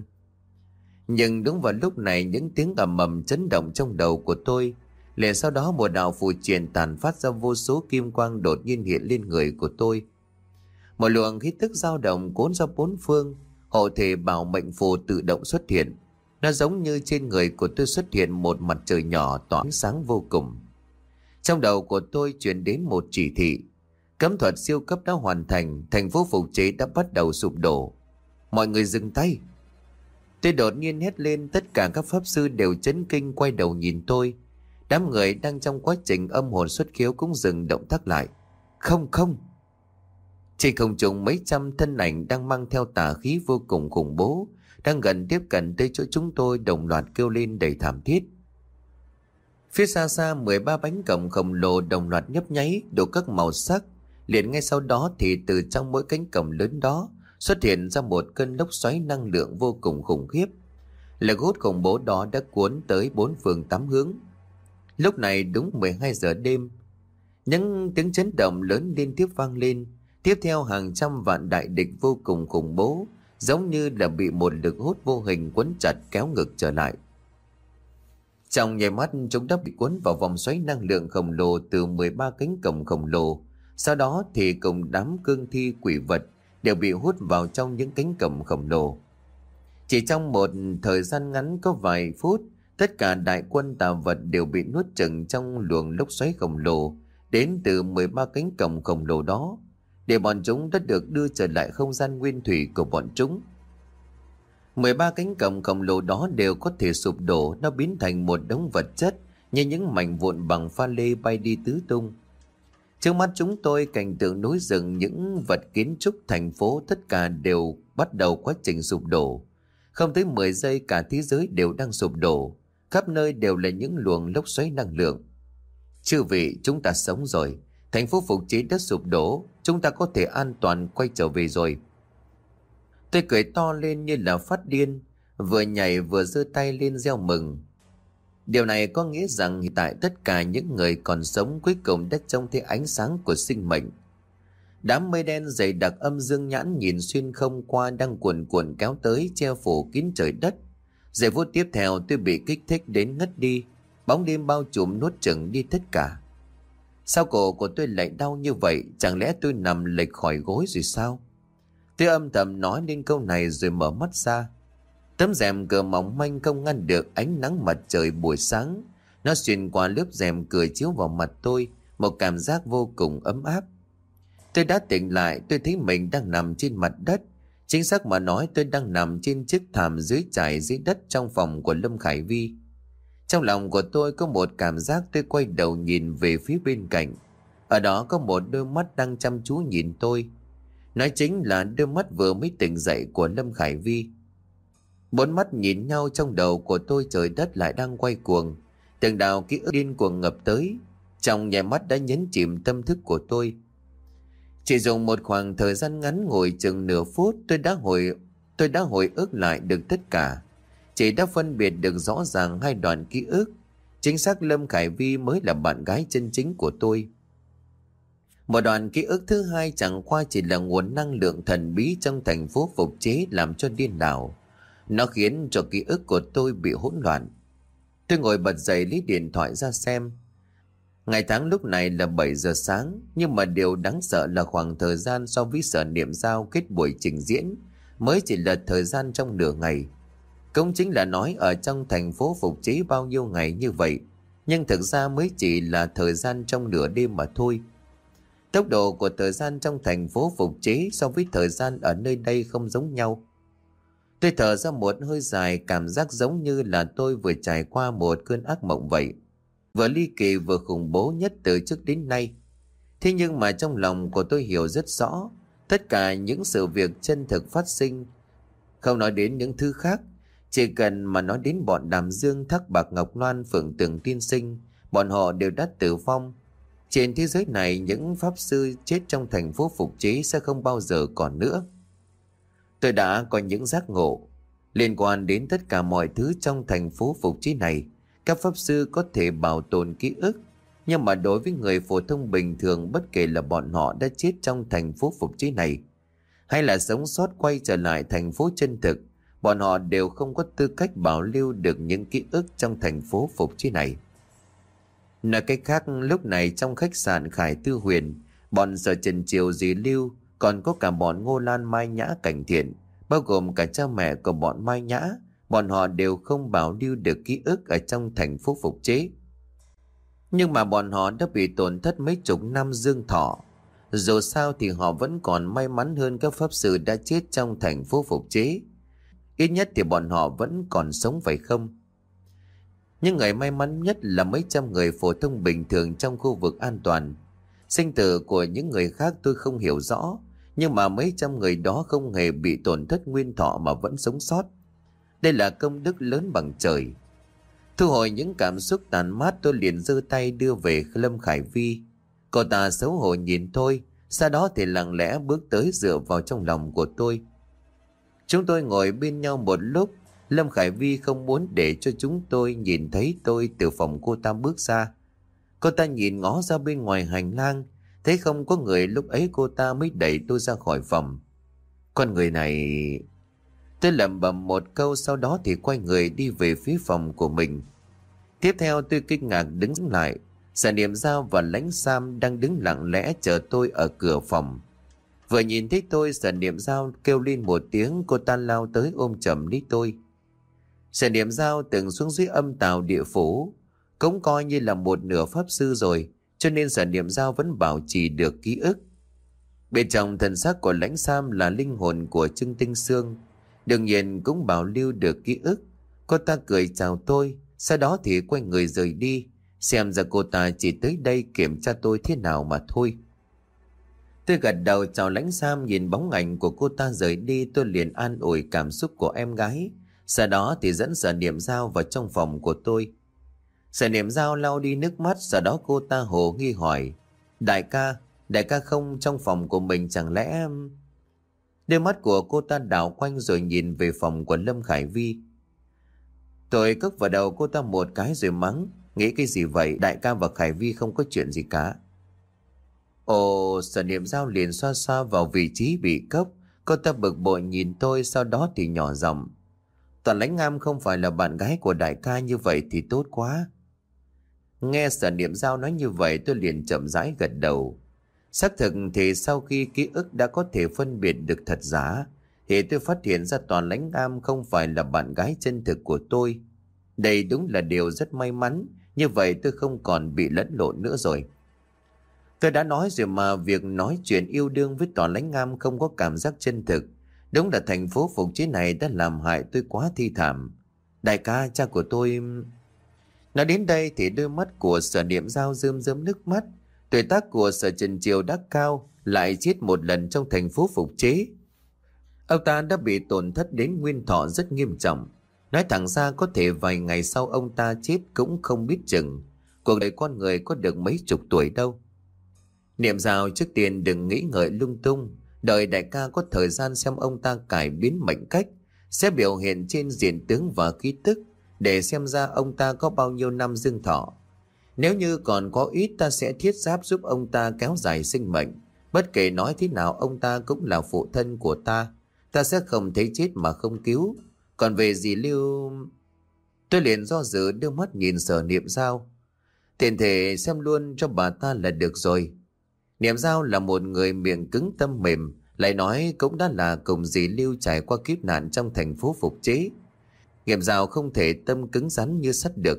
Nhưng đúng vào lúc này, những tiếng ầm ầm chấn động trong đầu của tôi. Liền sau đó một đạo phù triện tàn phát ra vô số kim quang đột nhiên hiện lên người của tôi. Một luồng khí tức dao động cuốn ra bốn phương, hộ thể bảo mệnh phù tự động xuất hiện. Nó giống như trên người của tôi xuất hiện một mặt trời nhỏ tỏa ánh sáng vô cùng. Trong đầu của tôi truyền đến một chỉ thị. Cấm thuật siêu cấp đã hoàn thành, thành phố phục chế đã bắt đầu sụp đổ. Mọi người dừng tay. Tôi đột nhiên hét lên, tất cả các pháp sư đều chấn kinh quay đầu nhìn tôi. Đám người đang trong quá trình âm hồn xuất khiếu cũng dừng động tác lại. Không không. Trên không trung mấy trăm thân ảnh đang mang theo tà khí vô cùng khủng bố, đang gần tiếp cận tới chỗ chúng tôi, đồng loạt kêu lên đầy thảm thiết. Phía xa xa mười ba bánh cổng khổng lồ đồng loạt nhấp nháy, đủ các màu sắc. Liền ngay sau đó thì từ trong mỗi cánh cổng lớn đó xuất hiện ra một cơn lốc xoáy năng lượng vô cùng khủng khiếp. Lực hút khủng bố đó đã cuốn tới bốn phương tám hướng. Lúc này đúng mười hai giờ đêm, những tiếng chấn động lớn liên tiếp vang lên. Tiếp theo hàng trăm vạn đại địch vô cùng khủng bố, giống như là bị một lực hút vô hình quấn chặt kéo ngược trở lại. Trong nháy mắt, chúng đã bị cuốn vào vòng xoáy năng lượng khổng lồ từ mười ba cánh cổng khổng lồ. Sau đó thì cùng đám cương thi quỷ vật đều bị hút vào trong những cánh cổng khổng lồ. Chỉ trong một thời gian ngắn có vài phút, tất cả đại quân tà vật đều bị nuốt chửng trong luồng lốc xoáy khổng lồ đến từ mười ba cánh cổng khổng lồ đó, để bọn chúng đã được đưa trở lại không gian nguyên thủy của bọn chúng. mười ba cánh cổng khổng lồ đó đều có thể sụp đổ, nó biến thành một đống vật chất như những mảnh vụn bằng pha lê bay đi tứ tung. Trước mắt chúng tôi, cảnh tượng núi rừng, những vật kiến trúc thành phố tất cả đều bắt đầu quá trình sụp đổ. Không tới mười giây cả thế giới đều đang sụp đổ, khắp nơi đều là những luồng lốc xoáy năng lượng. Chư vị, chúng ta sống rồi, thành phố phục chế đã sụp đổ, chúng ta có thể an toàn quay trở về rồi. Tôi cười to lên như là phát điên. vừa nhảy vừa giơ tay lên reo mừng. Điều này có nghĩa rằng hiện tại tất cả những người còn sống cuối cùng đã trông thấy ánh sáng của sinh mệnh. Đám mây đen dày đặc âm dương nhãn nhìn xuyên không qua đang cuồn cuộn kéo tới che phủ kín trời đất. Giây phút tiếp theo tôi bị kích thích đến ngất đi, bóng đêm bao trùm nuốt chửng đi tất cả. Sao cổ của tôi lại đau như vậy? Chẳng lẽ tôi nằm lệch khỏi gối rồi sao? Tôi âm thầm nói lên câu này rồi mở mắt ra. Tấm rèm cửa mỏng manh không ngăn được ánh nắng mặt trời buổi sáng. Nó xuyên qua lớp rèm cửa chiếu vào mặt tôi, một cảm giác vô cùng ấm áp. Tôi đã tỉnh lại, tôi thấy mình đang nằm trên mặt đất. Chính xác mà nói, tôi đang nằm trên chiếc thảm dưới trải dưới đất trong phòng của Lâm Khải Vi. Trong lòng của tôi có một cảm giác, tôi quay đầu nhìn về phía bên cạnh. Ở đó có một đôi mắt đang chăm chú nhìn tôi. Nói chính là đôi mắt vừa mới tỉnh dậy của Lâm Khải Vi. Bốn mắt nhìn nhau, trong đầu của tôi trời đất lại đang quay cuồng. Từng đạo ký ức điên cuồng ngập tới, trong nháy mắt đã nhấn chìm tâm thức của tôi. Chỉ dùng một khoảng thời gian ngắn ngủi chừng nửa phút, tôi đã hồi tôi đã hồi ức lại được tất cả. Chỉ đã phân biệt được rõ ràng hai đoạn ký ức. Chính xác Lâm Khải Vi mới là bạn gái chân chính của tôi. Một đoạn ký ức thứ hai chẳng qua chỉ là nguồn năng lượng thần bí trong thành phố phục chế làm cho điên đảo. Nó khiến cho ký ức của tôi bị hỗn loạn. Tôi ngồi bật dậy lấy điện thoại ra xem. Ngày tháng lúc này là bảy giờ sáng, nhưng mà điều đáng sợ là khoảng thời gian so với Sở Niệm Giao kết buổi trình diễn mới chỉ là thời gian trong nửa ngày. Cũng chính là nói ở trong thành phố phục chế bao nhiêu ngày như vậy, nhưng thực ra mới chỉ là thời gian trong nửa đêm mà thôi. Tốc độ của thời gian trong thành phố phục chế so với thời gian ở nơi đây không giống nhau. Tôi thở ra một hơi dài, cảm giác giống như là tôi vừa trải qua một cơn ác mộng vậy. Vừa ly kỳ vừa khủng bố nhất từ trước đến nay. Thế nhưng mà trong lòng của tôi hiểu rất rõ, tất cả những sự việc chân thực phát sinh. Không nói đến những thứ khác, chỉ cần mà nói đến bọn Đàm Dương, Thác Bạc, Ngọc Loan, Phượng Tường, Tiên Sinh, bọn họ đều đã tử vong. Trên thế giới này, những pháp sư chết trong thành phố phục chế sẽ không bao giờ còn nữa. Tôi đã có những giác ngộ liên quan đến tất cả mọi thứ trong thành phố phục chế này. Các pháp sư có thể bảo tồn ký ức, nhưng mà đối với người phổ thông bình thường, bất kể là bọn họ đã chết trong thành phố phục chế này hay là sống sót quay trở lại thành phố chân thực, bọn họ đều không có tư cách bảo lưu được những ký ức trong thành phố phục chế này. Nói cách khác, lúc này trong khách sạn Khải Tư Huyền, bọn Sở Trần Triều Dì Lưu, còn có cả bọn Ngô Lan, Mai Nhã, Cảnh Thiện, bao gồm cả cha mẹ của bọn Mai Nhã, bọn họ đều không bảo lưu được ký ức ở trong thành phố phục chế. Nhưng mà bọn họ đã bị tổn thất mấy chục năm dương thọ. Dù sao thì họ vẫn còn may mắn hơn các pháp sư đã chết trong thành phố phục chế. Ít nhất thì bọn họ vẫn còn sống, phải không? Nhưng người may mắn nhất là mấy trăm người phổ thông bình thường trong khu vực an toàn. Sinh tử của những người khác tôi không hiểu rõ, nhưng mà mấy trăm người đó không hề bị tổn thất nguyên thọ mà vẫn sống sót. Đây là công đức lớn bằng trời. Thu hồi những cảm xúc tàn mát, tôi liền giơ tay đưa về Lâm Khải Vi. Cô ta xấu hổ nhìn tôi, sau đó thì lặng lẽ bước tới dựa vào trong lòng của tôi. Chúng tôi ngồi bên nhau một lúc. Lâm Khải Vi không muốn để cho chúng tôi nhìn thấy tôi từ phòng cô ta bước ra. Cô ta nhìn ngó ra bên ngoài hành lang, thấy không có người, lúc ấy cô ta mới đẩy tôi ra khỏi phòng. Con người này... Tôi lẩm bẩm một câu, sau đó thì quay người đi về phía phòng của mình. Tiếp theo tôi kinh ngạc đứng lại. Sở Niệm Giao và Lãnh Sam đang đứng lặng lẽ chờ tôi ở cửa phòng. Vừa nhìn thấy tôi, Sở Niệm Giao kêu lên một tiếng, cô ta lao tới ôm chầm lấy tôi. Sở Niệm Giao từng xuống dưới âm tào địa phủ, cũng coi như là một nửa pháp sư rồi, cho nên Sở Niệm Giao vẫn bảo trì được ký ức. Bên trong thần xác của Lãnh Sam là linh hồn của Trương Tinh Sương, đương nhiên cũng bảo lưu được ký ức. Cô ta cười chào tôi, sau đó thì quay người rời đi. Xem ra cô ta chỉ tới đây kiểm tra tôi thế nào mà thôi. Tôi gật đầu chào Lãnh Sam, nhìn bóng ảnh của cô ta rời đi, tôi liền an ủi cảm xúc của em gái. Sau đó thì dẫn Sở Niệm Giao vào trong phòng của tôi. Sở Niệm Giao lau đi nước mắt, sau đó cô ta hồ nghi hỏi: Đại ca, đại ca không trong phòng của mình chẳng lẽ... Đôi mắt của cô ta đảo quanh rồi nhìn về phòng của Lâm Khải Vi. Tôi cốc vào đầu cô ta một cái rồi mắng. Nghĩ cái gì vậy, đại ca và Khải Vi không có chuyện gì cả. Ồ, Sở Niệm Dao liền xoa xoa vào vị trí bị cốc. Cô ta bực bội nhìn tôi, sau đó thì nhỏ giọng. Toàn Lãnh Ngam không phải là bạn gái của đại ca, như vậy thì tốt quá. Nghe Sở Niệm Dao nói như vậy, tôi liền chậm rãi gật đầu. Xác thực thì sau khi ký ức đã có thể phân biệt được thật giả, thì tôi phát hiện ra Toàn Lãnh Ngam không phải là bạn gái chân thực của tôi. Đây đúng là điều rất may mắn, như vậy tôi không còn bị lẫn lộn nữa rồi. Tôi đã nói rồi mà, việc nói chuyện yêu đương với Toàn Lãnh Ngam không có cảm giác chân thực. Đúng là thành phố Phục Chế này đã làm hại tôi quá thi thảm. Đại ca, cha của tôi... Nói đến đây thì đôi mắt của Sở Niệm Dao rơm rớm nước mắt. Tuổi tác của Sở Trần Triều đã cao, lại chết một lần trong thành phố Phục Chế. Ông ta đã bị tổn thất đến nguyên thọ rất nghiêm trọng. Nói thẳng ra có thể vài ngày sau ông ta chết cũng không biết chừng. Cuộc đời con người có được mấy chục tuổi đâu. Niệm Dao, trước tiên đừng nghĩ ngợi lung tung. Đợi đại ca có thời gian xem ông ta cải biến mệnh cách, sẽ biểu hiện trên diện tướng và khí tức, để xem ra ông ta có bao nhiêu năm dương thọ. Nếu như còn có ít, ta sẽ thiết giáp giúp ông ta kéo dài sinh mệnh. Bất kể nói thế nào, ông ta cũng là phụ thân của ta. Ta sẽ không thấy chết mà không cứu. Còn về dì Lưu... Tôi liền do dự đưa mắt nhìn Sở Niệm Dao. Tiện thể xem luôn cho bà ta là được rồi. Niệm Dao là một người miệng cứng tâm mềm, lại nói cũng đã là cùng dì Lưu trải qua kiếp nạn trong thành phố Phục Chế. Niệm Dao không thể tâm cứng rắn như sắt được.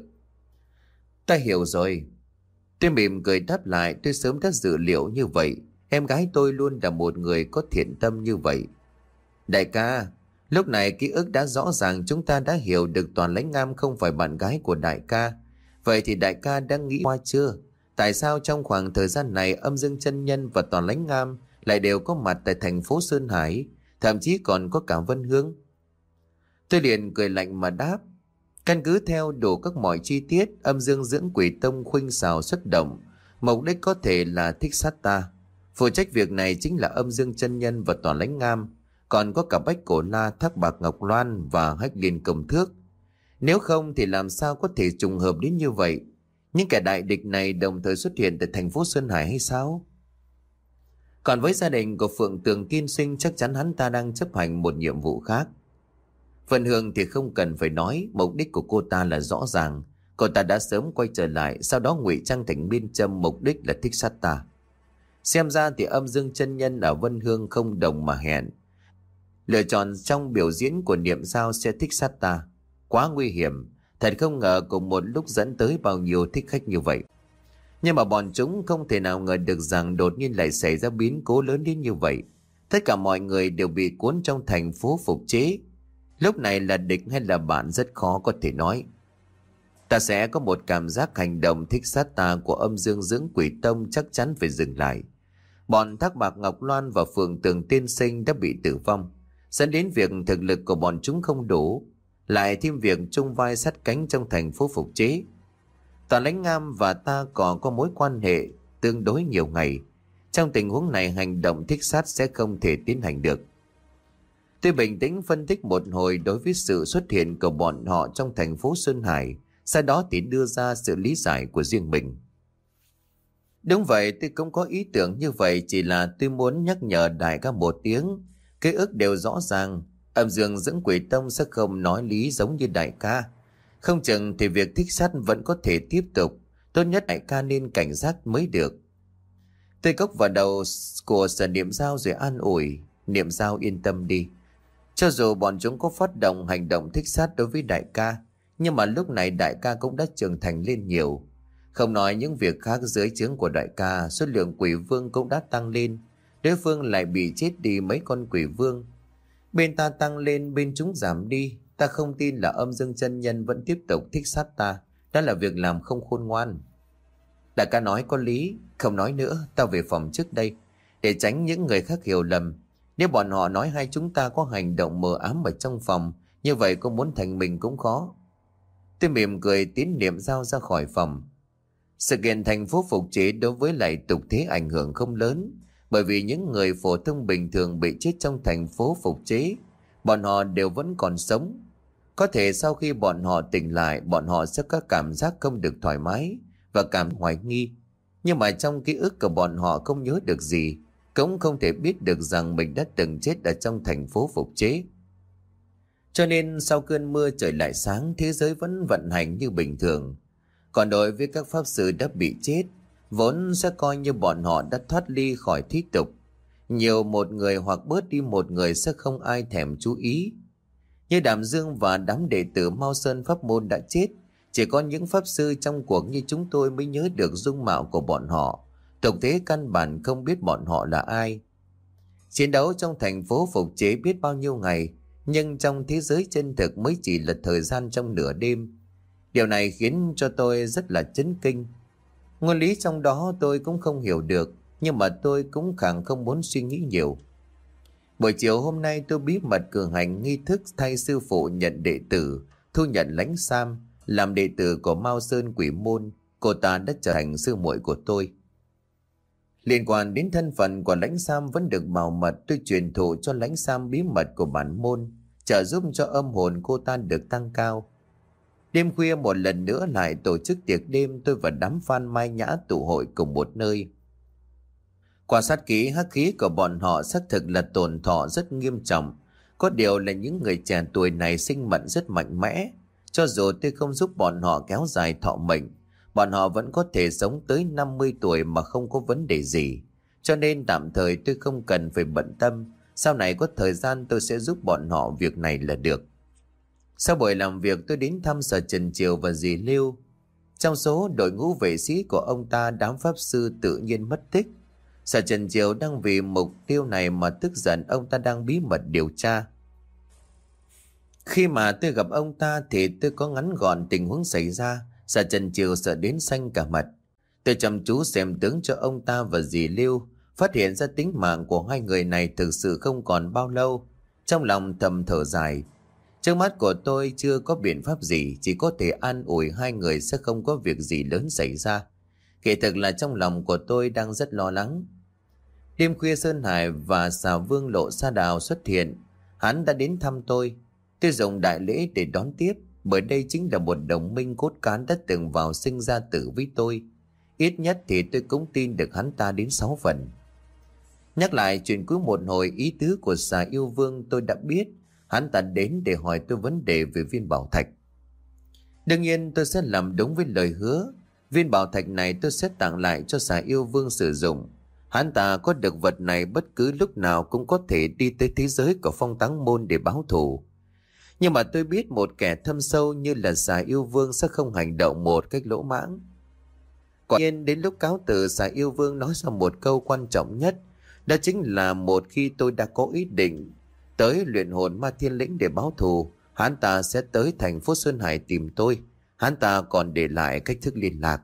Ta hiểu rồi. Tôi mỉm cười đáp lại, tôi sớm đã dự liệu như vậy. Em gái tôi luôn là một người có thiện tâm như vậy. Đại ca, lúc này ký ức đã rõ ràng, chúng ta đã hiểu được Toàn Lãnh Ngam không phải bạn gái của đại ca. Vậy thì đại ca đã nghĩ qua chưa? Tại sao trong khoảng thời gian này Âm Dương Chân Nhân và Toàn Lãnh Ngam lại đều có mặt tại thành phố Sơn Hải, thậm chí còn có cả Vân Hương? Tôi liền cười lạnh mà đáp. Căn cứ theo đủ các mọi chi tiết, Âm Dương Dưỡng Quỷ Tông khuynh xào xuất động, mục đích có thể là thích sát ta. Phụ trách việc này chính là Âm Dương Chân Nhân và Toàn Lãnh Ngam, còn có cả Bách Cổ La, Thác Bạc Ngọc Loan và Hách Liên Công Thước. Nếu không thì làm sao có thể trùng hợp đến như vậy? Những kẻ đại địch này đồng thời xuất hiện tại thành phố Sơn Hải hay sao? Còn với gia đình của Phượng Tường Tiên Sinh, chắc chắn hắn ta đang chấp hành một nhiệm vụ khác. Vân Hương thì không cần phải nói, mục đích của cô ta là rõ ràng. Cô ta đã sớm quay trở lại, sau đó ngụy trang thành Biên Châm, mục đích là thích sát ta. Xem ra thì Âm Dương Chân Nhân ở Vân Hương không đồng mà hẹn. Lựa chọn trong biểu diễn của Niệm Dao sẽ thích sát ta. Quá nguy hiểm. Thật không ngờ cùng một lúc dẫn tới bao nhiêu thích khách như vậy. Nhưng mà bọn chúng không thể nào ngờ được rằng đột nhiên lại xảy ra biến cố lớn đến như vậy. Tất cả mọi người đều bị cuốn trong thành phố Phục Chế. Lúc này là địch hay là bạn rất khó có thể nói. Ta sẽ có một cảm giác hành động thích sát ta của Âm Dương Dưỡng Quỷ Tông chắc chắn phải dừng lại. Bọn Thác Bạc Ngọc Loan và Phượng Tường Tiên Sinh đã bị tử vong, dẫn đến việc thực lực của bọn chúng không đủ, lại thêm việc chung vai sát cánh trong thành phố Phục Chế. Toàn Lãnh Ngam và ta còn có mối quan hệ tương đối nhiều ngày. Trong tình huống này, hành động thích sát sẽ không thể tiến hành được. Tôi bình tĩnh phân tích một hồi đối với sự xuất hiện của bọn họ trong thành phố Sơn Hải, sau đó thì đưa ra sự lý giải của riêng mình. Đúng vậy, tôi cũng có ý tưởng như vậy, chỉ là tôi muốn nhắc nhở đại ca một tiếng. Ký ức đều rõ ràng, Âm Dương Dưỡng Quỷ Tông sẽ không nói lý giống như đại ca. Không chừng thì việc thích sát vẫn có thể tiếp tục. Tốt nhất đại ca nên cảnh giác mới được. Tôi cốc vào đầu của Sở Niệm Dao rồi an ủi. Niệm Dao yên tâm đi. Cho dù bọn chúng có phát động hành động thích sát đối với đại ca, nhưng mà lúc này đại ca cũng đã trưởng thành lên nhiều. Không nói những việc khác, dưới trướng của đại ca, số lượng quỷ vương cũng đã tăng lên. Đối phương lại bị chết đi mấy con quỷ vương. Bên ta tăng lên, bên chúng giảm đi. Ta không tin là Âm Dương Chân Nhân vẫn tiếp tục thích sát ta. Đó là việc làm không khôn ngoan. Đại ca nói có lý. Không nói nữa, ta về phòng trước đây, để tránh những người khác hiểu lầm. Nếu bọn họ nói hai chúng ta có hành động mờ ám ở trong phòng, như vậy có muốn thành mình cũng khó. Tôi mỉm cười tiến Niệm Dao ra khỏi phòng. Sự kiện thành phố Phục Chế đối với lại tục thế ảnh hưởng không lớn. Bởi vì những người phổ thông bình thường bị chết trong thành phố phục chế, bọn họ đều vẫn còn sống. Có thể sau khi bọn họ tỉnh lại, bọn họ sẽ có cảm giác không được thoải mái và cảm hoài nghi. Nhưng mà trong ký ức của bọn họ không nhớ được gì, cũng không thể biết được rằng mình đã từng chết ở trong thành phố phục chế. Cho nên sau cơn mưa trời lại sáng, thế giới vẫn vận hành như bình thường. Còn đối với các pháp sư đã bị chết, vốn sẽ coi như bọn họ đã thoát ly khỏi thế tục. Nhiều một người hoặc bớt đi một người sẽ không ai thèm chú ý. Như Đàm Dương và đám đệ tử Mao Sơn pháp môn đã chết, chỉ có những pháp sư trong cuộc như chúng tôi mới nhớ được dung mạo của bọn họ. Thực tế căn bản không biết bọn họ là ai. Chiến đấu trong thành phố phục chế biết bao nhiêu ngày, nhưng trong thế giới chân thực mới chỉ là thời gian trong nửa đêm. Điều này khiến cho tôi rất là chấn kinh. Nguyên lý trong đó tôi cũng không hiểu được, nhưng mà tôi cũng càng không muốn suy nghĩ nhiều. Buổi chiều hôm nay tôi bí mật cử hành nghi thức thay sư phụ nhận đệ tử, thu nhận Lãnh Sam làm đệ tử của Mao Sơn Quỷ Môn. Cô ta đã trở thành sư muội của tôi. Liên quan đến thân phận của Lãnh Sam vẫn được bảo mật, tôi truyền thụ cho Lãnh Sam bí mật của bản môn, trợ giúp cho âm hồn cô ta được tăng cao. Đêm khuya một lần nữa lại tổ chức tiệc đêm, tôi và đám fan Mai Nhã tụ hội cùng một nơi. Quan sát kỹ hắc khí của bọn họ xác thực là tổn thọ rất nghiêm trọng. Có điều là những người trẻ tuổi này sinh mệnh rất mạnh mẽ. Cho dù tôi không giúp bọn họ kéo dài thọ mệnh, bọn họ vẫn có thể sống tới năm mươi tuổi mà không có vấn đề gì. Cho nên tạm thời tôi không cần phải bận tâm. Sau này có thời gian tôi sẽ giúp bọn họ việc này là được. Sau buổi làm việc tôi đến thăm Sở Trần Triều và dì Lưu. Trong số đội ngũ vệ sĩ của ông ta, đám pháp sư tự nhiên mất tích. Sở Trần Triều đang vì mục tiêu này mà tức giận, ông ta đang bí mật điều tra. Khi mà tôi gặp ông ta thì tôi có ngắn gọn tình huống xảy ra. Sở Trần Triều sợ đến xanh cả mặt. Tôi chăm chú xem tướng cho ông ta và dì Lưu, phát hiện ra tính mạng của hai người này thực sự không còn bao lâu. Trong lòng thầm thở dài. Trước mắt của tôi chưa có biện pháp gì, chỉ có thể an ủi hai người sẽ không có việc gì lớn xảy ra. Kỳ thực là trong lòng của tôi đang rất lo lắng. Đêm khuya Sơn Hải và Xà Vương Lộ Sa Đào xuất hiện. Hắn đã đến thăm tôi. Tôi dùng đại lễ để đón tiếp, bởi đây chính là một đồng minh cốt cán đã từng vào sinh ra tử với tôi. Ít nhất thì tôi cũng tin được hắn ta đến sáu phần. Nhắc lại chuyện cuối một hồi, ý tứ của Xà Yêu Vương tôi đã biết. Hắn ta đến để hỏi tôi vấn đề về viên bảo thạch. Đương nhiên tôi sẽ làm đúng với lời hứa. Viên bảo thạch này tôi sẽ tặng lại cho Xà Yêu Vương sử dụng. Hắn ta có được vật này bất cứ lúc nào cũng có thể đi tới thế giới của Phong Táng Môn để báo thù. Nhưng mà tôi biết một kẻ thâm sâu như là Xà Yêu Vương sẽ không hành động một cách lỗ mãng. Quả nhiên đến lúc cáo từ, Xà Yêu Vương nói ra một câu quan trọng nhất. Đó chính là một khi tôi đã có ý định tới luyện hồn ma thiên lĩnh để báo thù, hắn ta sẽ tới thành phố Sơn Hải tìm tôi. Hắn ta còn để lại cách thức liên lạc.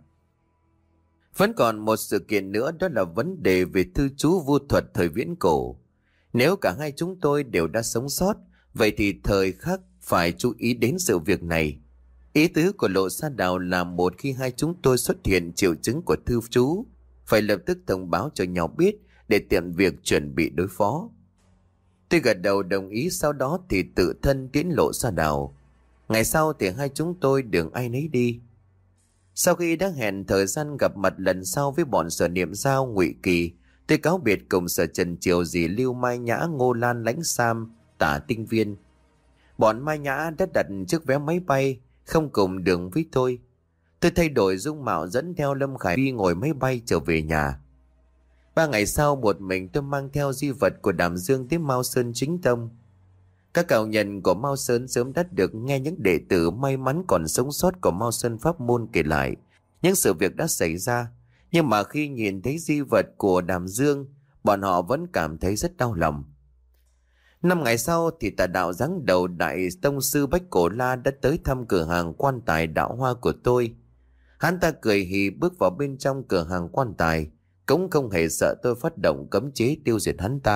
Vẫn còn một sự kiện nữa, đó là vấn đề về thư chú vu thuật thời viễn cổ. Nếu cả hai chúng tôi đều đã sống sót, vậy thì thời khắc phải chú ý đến sự việc này. Ý tứ của Lộ Sa Đào là một khi hai chúng tôi xuất hiện triệu chứng của thư chú, phải lập tức thông báo cho nhau biết để tiện việc chuẩn bị đối phó. Tôi gật đầu đồng ý, sau đó thì tự thân tiễn Lộ Sa Đào. Ngày sau thì hai chúng tôi đường ai nấy đi. Sau khi đã hẹn thời gian gặp mặt lần sau với bọn Sở Niệm Giao, Ngụy Kỳ, tôi cáo biệt cùng Sở Trần Triều, dì Lưu, Mai Nhã, Ngô Lan, Lãnh Sam, Tả Tinh Viên. Bọn Mai Nhã đã đặt chiếc vé máy bay không cùng đường với tôi. Tôi thay đổi dung mạo dẫn theo Lâm Khải Vi ngồi máy bay trở về nhà. Ba ngày sau, một mình tôi mang theo di vật của Đàm Dương tới Mao Sơn chính tông. Các cậu nhân của Mao Sơn sớm đã được nghe những đệ tử may mắn còn sống sót của Mao Sơn pháp môn kể lại những sự việc đã xảy ra. Nhưng mà khi nhìn thấy di vật của Đàm Dương, bọn họ vẫn cảm thấy rất đau lòng. Năm ngày sau thì Tà Đạo giáng đầu Đại Tông Sư Bách Cổ La đã tới thăm cửa hàng quan tài Đạo Hoa của tôi. Hắn ta cười hì bước vào bên trong cửa hàng quan tài, cũng không hề sợ tôi phát động cấm chế tiêu diệt hắn ta.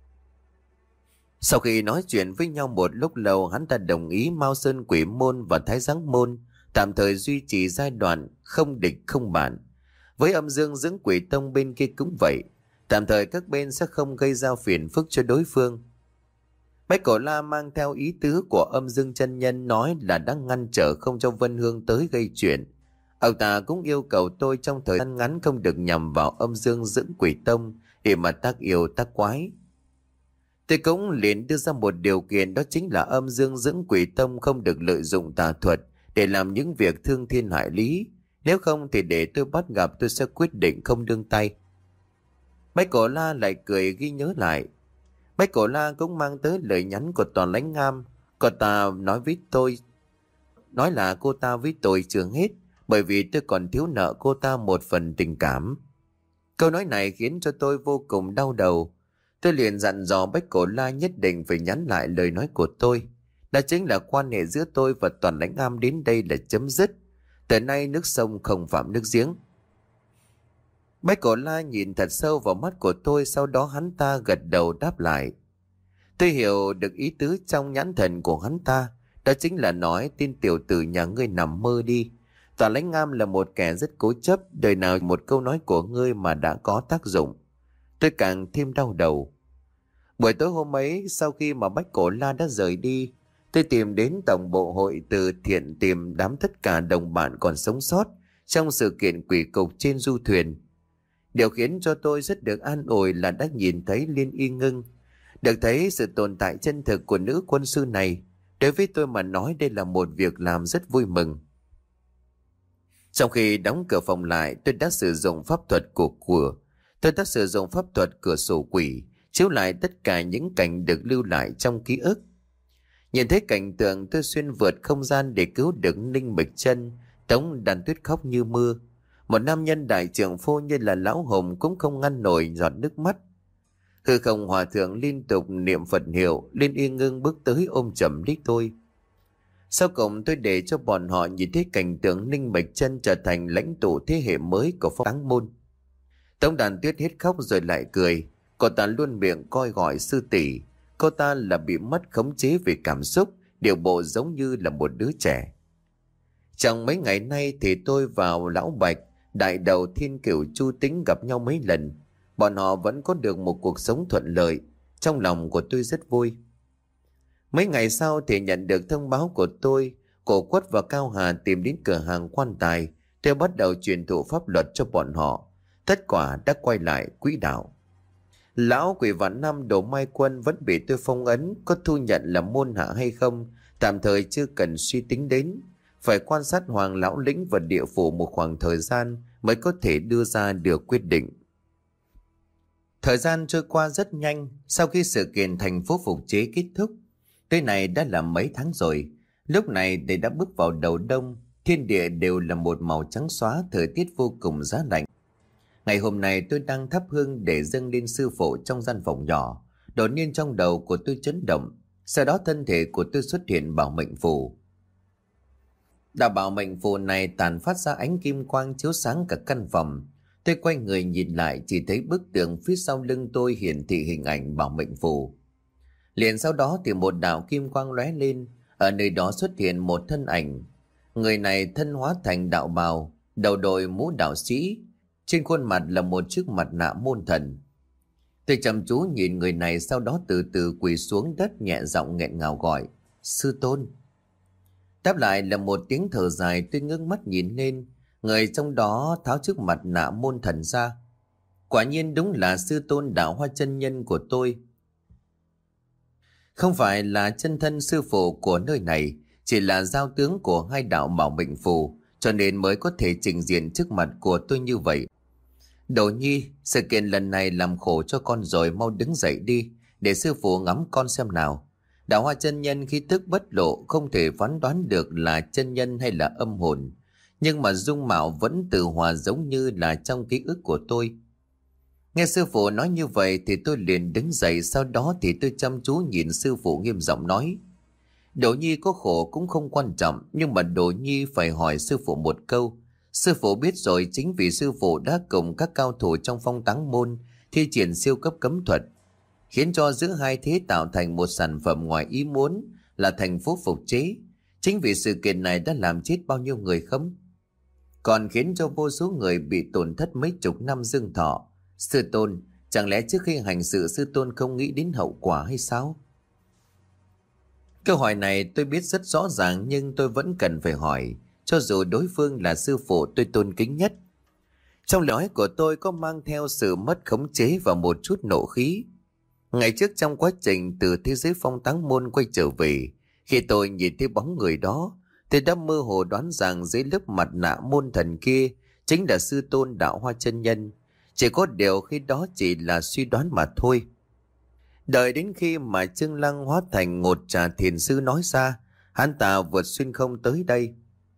Sau khi nói chuyện với nhau một lúc lâu, hắn ta đồng ý Mao Sơn Quỷ Môn và Thái Giáng Môn tạm thời duy trì giai đoạn không địch không bạn. Với Âm Dương Dưỡng Quỷ Tông bên kia cũng vậy. Tạm thời các bên sẽ không gây ra phiền phức cho đối phương. Bách Cổ La mang theo ý tứ của Âm Dương chân nhân nói là đang ngăn trở không cho Vân Hương tới gây chuyện. Ông ta cũng yêu cầu tôi trong thời gian ngắn không được nhằm vào Âm Dương dưỡng quỷ tông để mà tác yêu tác quái. Tôi cũng liền đưa ra một điều kiện, đó chính là Âm Dương dưỡng quỷ tông không được lợi dụng tà thuật để làm những việc thương thiên hại lý. Nếu không thì để tôi bắt gặp tôi sẽ quyết định không đương tay. Bách Cổ La lại cười ghi nhớ lại. Bách Cổ La cũng mang tới lời nhắn của Toàn Lãnh Ngam. Cô ta nói với tôi, nói là cô ta với tôi chưa hết, bởi vì tôi còn thiếu nợ cô ta một phần tình cảm. Câu nói này khiến cho tôi vô cùng đau đầu. Tôi liền dặn dò Bách Cổ La nhất định phải nhắn lại lời nói của tôi. Đó chính là quan hệ giữa tôi và Toàn Lãnh Ngam đến đây là chấm dứt. Từ nay nước sông không phạm nước giếng. Bách Cổ La nhìn thật sâu vào mắt của tôi, sau đó hắn ta gật đầu đáp lại. Tôi hiểu được ý tứ trong nhãn thần của hắn ta, đó chính là nói tin tiểu tử nhà ngươi nằm mơ đi. Toàn Lãnh Ngam là một kẻ rất cố chấp, đời nào một câu nói của ngươi mà đã có tác dụng. Tôi càng thêm đau đầu. Buổi tối hôm ấy, sau khi mà Bách Cổ La đã rời đi, tôi tìm đến tổng bộ hội từ thiện tìm đám tất cả đồng bạn còn sống sót trong sự kiện quỷ cục trên du thuyền. Điều khiến cho tôi rất được an ủi là đã nhìn thấy Liên Y Ngưng, được thấy sự tồn tại chân thực của nữ quân sư này. Đối với tôi mà nói đây là một việc làm rất vui mừng. Trong khi đóng cửa phòng lại, tôi đã sử dụng pháp thuật của của. Tôi đã sử dụng pháp thuật cửa sổ quỷ, chiếu lại tất cả những cảnh được lưu lại trong ký ức. Nhìn thấy cảnh tượng tôi xuyên vượt không gian để cứu được Ninh Bạch Chân, Tống Đàn Tuyết khóc như mưa. Một nam nhân đại trượng phu như là Lão Hồng cũng không ngăn nổi giọt nước mắt. Hư không hòa thượng liên tục niệm Phật hiệu, Liên Y Ngưng bước tới ôm chầm lấy tôi. Sau cùng tôi để cho bọn họ nhìn thấy cảnh tượng Ninh Bạch Chân trở thành lãnh tụ thế hệ mới của Phong Táng Môn. Tống Đàn Tuyết hết khóc rồi lại cười. Cô ta luôn miệng coi gọi sư tỷ. Cô ta là bị mất khống chế về cảm xúc, điều bộ giống như là một đứa trẻ. Trong mấy ngày nay thì tôi vào Lão Bạch, đại đầu Thiên Cửu Chu Tính gặp nhau mấy lần. Bọn họ vẫn có được một cuộc sống thuận lợi. Trong lòng của tôi rất vui. Mấy ngày sau thì nhận được thông báo của tôi, Cổ Quất và Cao Hà tìm đến cửa hàng quan tài. Tôi bắt đầu truyền thụ pháp luật cho bọn họ. Tất quả đã quay lại quỹ đạo. Lão Quỷ Vạn Năm Đồ Mai Quân vẫn bị tôi phong ấn, có thu nhận là môn hạ hay không tạm thời chưa cần suy tính đến. Phải quan sát Hoàng Lão Lĩnh và địa phủ một khoảng thời gian mới có thể đưa ra được quyết định. Thời gian trôi qua rất nhanh. Sau khi sự kiện thành phố phục chế kết thúc, tới này đã là mấy tháng rồi. Lúc này để đã bước vào đầu đông, thiên địa đều là một màu trắng xóa, thời tiết vô cùng giá lạnh. Ngày hôm nay tôi đang thắp hương để dâng lên sư phụ trong gian phòng nhỏ. Đột nhiên trong đầu của tôi chấn động. Sau đó thân thể của tôi xuất hiện bảo mệnh phù. Đạo bảo mệnh phù này tàn phát ra ánh kim quang chiếu sáng cả căn phòng. Tôi quay người nhìn lại, chỉ thấy bức tường phía sau lưng tôi hiển thị hình ảnh bảo mệnh phù. Liền sau đó thì một đạo kim quang lóe lên. Ở nơi đó xuất hiện một thân ảnh. Người này thân hóa thành đạo bào, đầu đội mũ đạo sĩ. Trên khuôn mặt là một chiếc mặt nạ môn thần. Tôi chăm chú nhìn người này, sau đó từ từ quỳ xuống đất, nhẹ giọng nghẹn ngào gọi sư tôn. Đáp lại là một tiếng thở dài. Tôi ngước mắt nhìn lên. Người trong đó tháo chiếc mặt nạ môn thần ra. Quả nhiên đúng là sư tôn Đạo Hoa chân nhân của tôi. Không phải là chân thân sư phụ của nơi này, chỉ là giao tướng của hai đạo bảo mệnh phù, cho nên mới có thể trình diện trước mặt của tôi như vậy. Đồ Nhi, sự kiện lần này làm khổ cho con rồi, mau đứng dậy đi, để sư phụ ngắm con xem nào. Đạo Hoa chân nhân khí tức bất lộ, không thể phán đoán được là chân nhân hay là âm hồn, nhưng mà dung mạo vẫn từ hòa giống như là trong ký ức của tôi. Nghe sư phụ nói như vậy thì tôi liền đứng dậy, sau đó thì tôi chăm chú nhìn sư phụ nghiêm giọng nói. Đồ Nhi có khổ cũng không quan trọng, nhưng mà Đồ Nhi phải hỏi sư phụ một câu. Sư phụ biết rồi, chính vì sư phụ đã cùng các cao thủ trong Phong Táng Môn thi triển siêu cấp cấm thuật, khiến cho giữa hai thế tạo thành một sản phẩm ngoài ý muốn là thành phố phục chế. Chính vì sự kiện này đã làm chết bao nhiêu người không? Còn khiến cho vô số người bị tổn thất mấy chục năm dương thọ. Sư tôn, Chẳng lẽ trước khi hành sự sư tôn không nghĩ đến hậu quả hay sao? Câu hỏi này tôi biết rất rõ ràng, nhưng tôi vẫn cần phải hỏi, cho dù đối phương là sư phụ tôi tôn kính nhất. Trong lời nói của tôi có mang theo sự mất khống chế và một chút nộ khí. Ngày trước trong quá trình từ thế giới phong táng môn quay trở về, khi tôi nhìn thấy bóng người đó, tôi đã mơ hồ đoán rằng dưới lớp mặt nạ môn thần kia chính là sư tôn Đạo Hoa chân nhân. Chỉ có điều khi đó chỉ là suy đoán mà thôi. Đợi đến khi mà Trương Lăng hóa thành Ngột Trà thiền sư nói ra, hắn ta vượt xuyên không tới đây.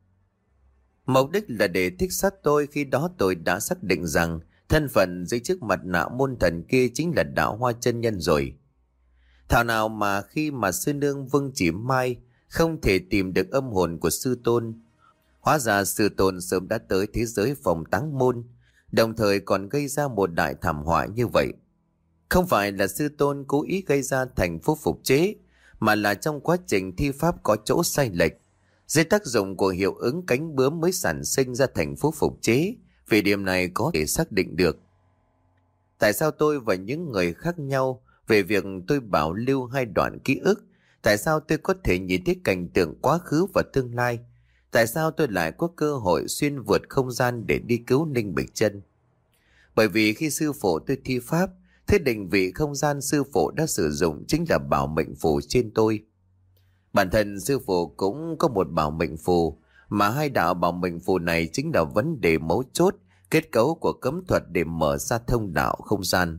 Mục đích là để thích sát tôi. Khi đó tôi đã xác định rằng thân phận dưới chiếc mặt nạ môn thần kia chính là Đạo Hoa chân nhân rồi. Thảo nào mà khi mà sư nương Vương Chỉ Mai không thể tìm được âm hồn của sư tôn, hóa ra sư tôn sớm đã tới thế giới phòng táng môn, đồng thời còn gây ra một đại thảm họa như vậy. Không phải là sư tôn cố ý gây ra thành phúc phục chế, mà là trong quá trình thi pháp có chỗ sai lệch. Dưới tác dụng của hiệu ứng cánh bướm mới sản sinh ra thành phúc phục chế. Vì điểm này có thể xác định được. Tại sao tôi và những người khác nhau về việc tôi bảo lưu hai đoạn ký ức? Tại sao tôi có thể nhìn thấy cảnh tượng quá khứ và tương lai? Tại sao tôi lại có cơ hội xuyên vượt không gian để đi cứu Ninh Bịch Chân? Bởi vì khi sư phụ tôi thi pháp, thế định vị không gian sư phụ đã sử dụng chính là bảo mệnh phù trên tôi. Bản thân sư phụ cũng có một bảo mệnh phù, mà hai đạo bảo mệnh phù này chính là vấn đề mấu chốt kết cấu của cấm thuật để mở ra thông đạo không gian.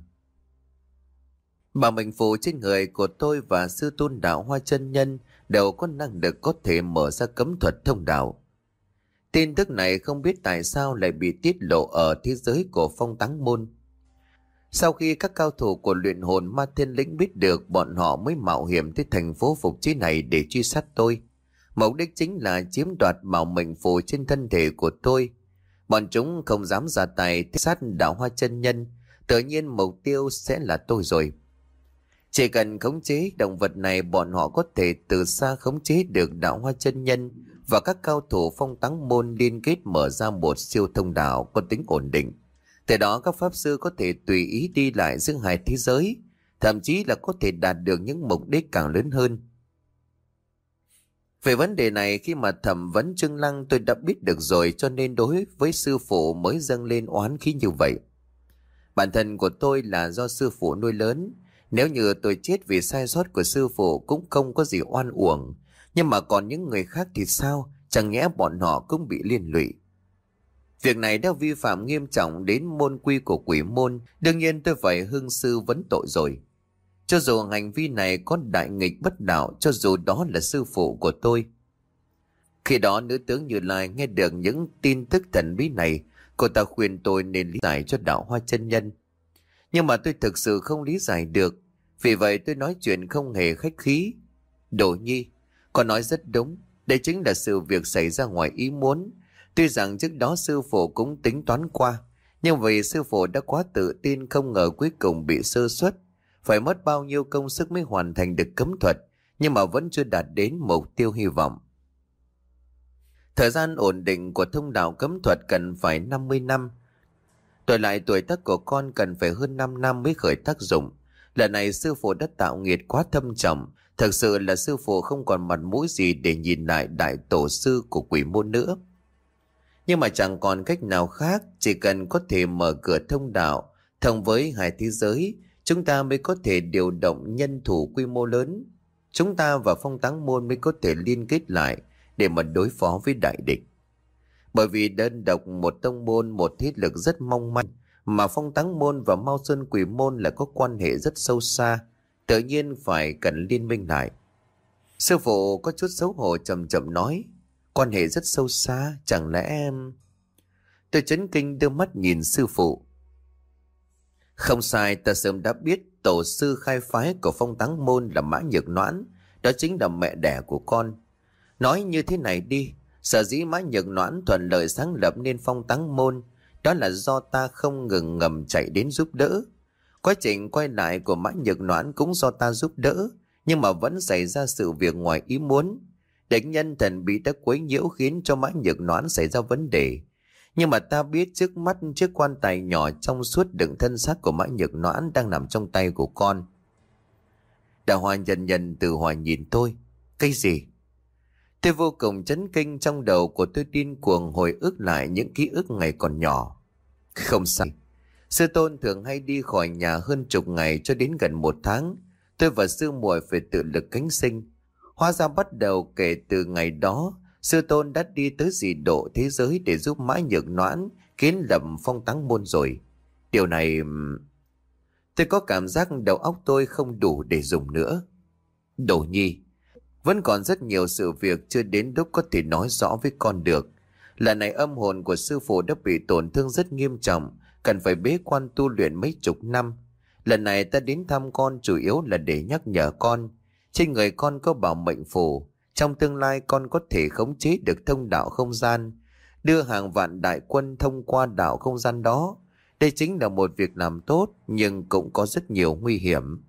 Bảo mệnh phù trên người của tôi và sư tôn Đạo Hoa chân nhân đều có năng lực có thể mở ra cấm thuật thông đạo. Tin tức này không biết tại sao lại bị tiết lộ ở thế giới của phong táng môn. Sau khi các cao thủ của luyện hồn ma thiên lĩnh biết được, bọn họ mới mạo hiểm tới thành phố phục chế này để truy sát tôi. Mục đích chính là chiếm đoạt bảo mệnh phù trên thân thể của tôi. Bọn chúng không dám ra tay sát Đạo Hoa chân nhân, tự nhiên mục tiêu sẽ là tôi rồi. Chỉ cần khống chế động vật này, bọn họ có thể từ xa khống chế được Đạo Hoa chân nhân và các cao thủ phong táng môn, liên kết mở ra một siêu thông đạo có tính ổn định. Từ đó các pháp sư có thể tùy ý đi lại giữa hai thế giới, thậm chí là có thể đạt được những mục đích càng lớn hơn. Về vấn đề này, khi mà thẩm vấn Trương Lăng tôi đã biết được rồi, cho nên đối với sư phụ mới dâng lên oán khí như vậy. Bản thân của tôi là do sư phụ nuôi lớn, nếu như tôi chết vì sai sót của sư phụ cũng không có gì oan uổng. Nhưng mà còn những người khác thì sao? Chẳng nhẽ bọn họ cũng bị liên lụy? Việc này đã vi phạm nghiêm trọng đến môn quy của quỷ môn, đương nhiên tôi phải hưng sư vấn tội rồi. Cho dù hành vi này có đại nghịch bất đạo, cho dù đó là sư phụ của tôi. Khi đó nữ tướng Như Lai nghe được những tin tức thần bí này, cô ta khuyên tôi nên lý giải cho Đạo Hoa chân nhân. Nhưng mà tôi thực sự không lý giải được, vì vậy tôi nói chuyện không hề khách khí. Đồ Nhi, con nói rất đúng, đây chính là sự việc xảy ra ngoài ý muốn. Tuy rằng trước đó sư phụ cũng tính toán qua, nhưng vì sư phụ đã quá tự tin, không ngờ cuối cùng bị sơ suất. Phải mất bao nhiêu công sức mới hoàn thành được cấm thuật, nhưng mà vẫn chưa đạt đến mục tiêu hy vọng. Thời gian ổn định của thông đạo cấm thuật cần phải năm mươi năm. Đổi lại tuổi tác của con cần phải hơn năm năm mới khởi tác dụng. Lần này sư phụ đã tạo nghiệt quá thâm trọng, thật sự là sư phụ không còn mặt mũi gì để nhìn lại đại tổ sư của quỷ môn nữa. Nhưng mà chẳng còn cách nào khác, chỉ cần có thể mở cửa thông đạo thông với hai thế giới, chúng ta mới có thể điều động nhân thủ quy mô lớn. Chúng ta và phong táng môn mới có thể liên kết lại để mà đối phó với đại địch. Bởi vì đơn độc một tông môn, một thế lực rất mong manh, mà phong táng môn và Mao Sơn quỷ môn lại có quan hệ rất sâu xa, tự nhiên phải cần liên minh lại. Sư phụ có chút xấu hổ chậm chậm nói, quan hệ rất sâu xa, chẳng lẽ em... Tôi chấn kinh đưa mắt nhìn sư phụ. Không sai, ta sớm đã biết tổ sư khai phái của phong táng môn là Mã Nhược Noãn, đó chính là mẹ đẻ của con. Nói như thế này đi, sở dĩ Mã Nhược Noãn thuận lợi sáng lập nên phong táng môn, đó là do ta không ngừng ngầm chạy đến giúp đỡ. Quá trình quay lại của Mã Nhược Noãn cũng do ta giúp đỡ, nhưng mà vẫn xảy ra sự việc ngoài ý muốn. Địch nhân thần bí đã quấy nhiễu khiến cho Mã Nhược Noãn xảy ra vấn đề. Nhưng mà ta biết trước mắt chiếc quan tài nhỏ trong suốt đựng thân xác của Mã Nhược Noãn đang nằm trong tay của con. Đạo Hoa dần dần từ hoài nhìn tôi. Cái gì? Tôi vô cùng chấn kinh, trong đầu của tôi điên cuồng hồi ức lại những ký ức ngày còn nhỏ. Không sai, sư tôn thường hay đi khỏi nhà hơn chục ngày cho đến gần một tháng. Tôi và sư muội phải tự lực cánh sinh. Hóa ra bắt đầu kể từ ngày đó, sư tôn đã đi tới dị độ thế giới để giúp Mã Nhược Noãn kiến lập Phong Táng Môn rồi. Điều này... Tôi có cảm giác đầu óc tôi không đủ để dùng nữa. Đồ Nhi, vẫn còn rất nhiều sự việc chưa đến lúc có thể nói rõ với con được. Lần này âm hồn của sư phụ đã bị tổn thương rất nghiêm trọng, cần phải bế quan tu luyện mấy chục năm. Lần này ta đến thăm con chủ yếu là để nhắc nhở con. Trên người con có bảo mệnh phù, trong tương lai con có thể khống chế được thông đạo không gian, đưa hàng vạn đại quân thông qua đạo không gian đó. Đây chính là một việc làm tốt, nhưng cũng có rất nhiều nguy hiểm.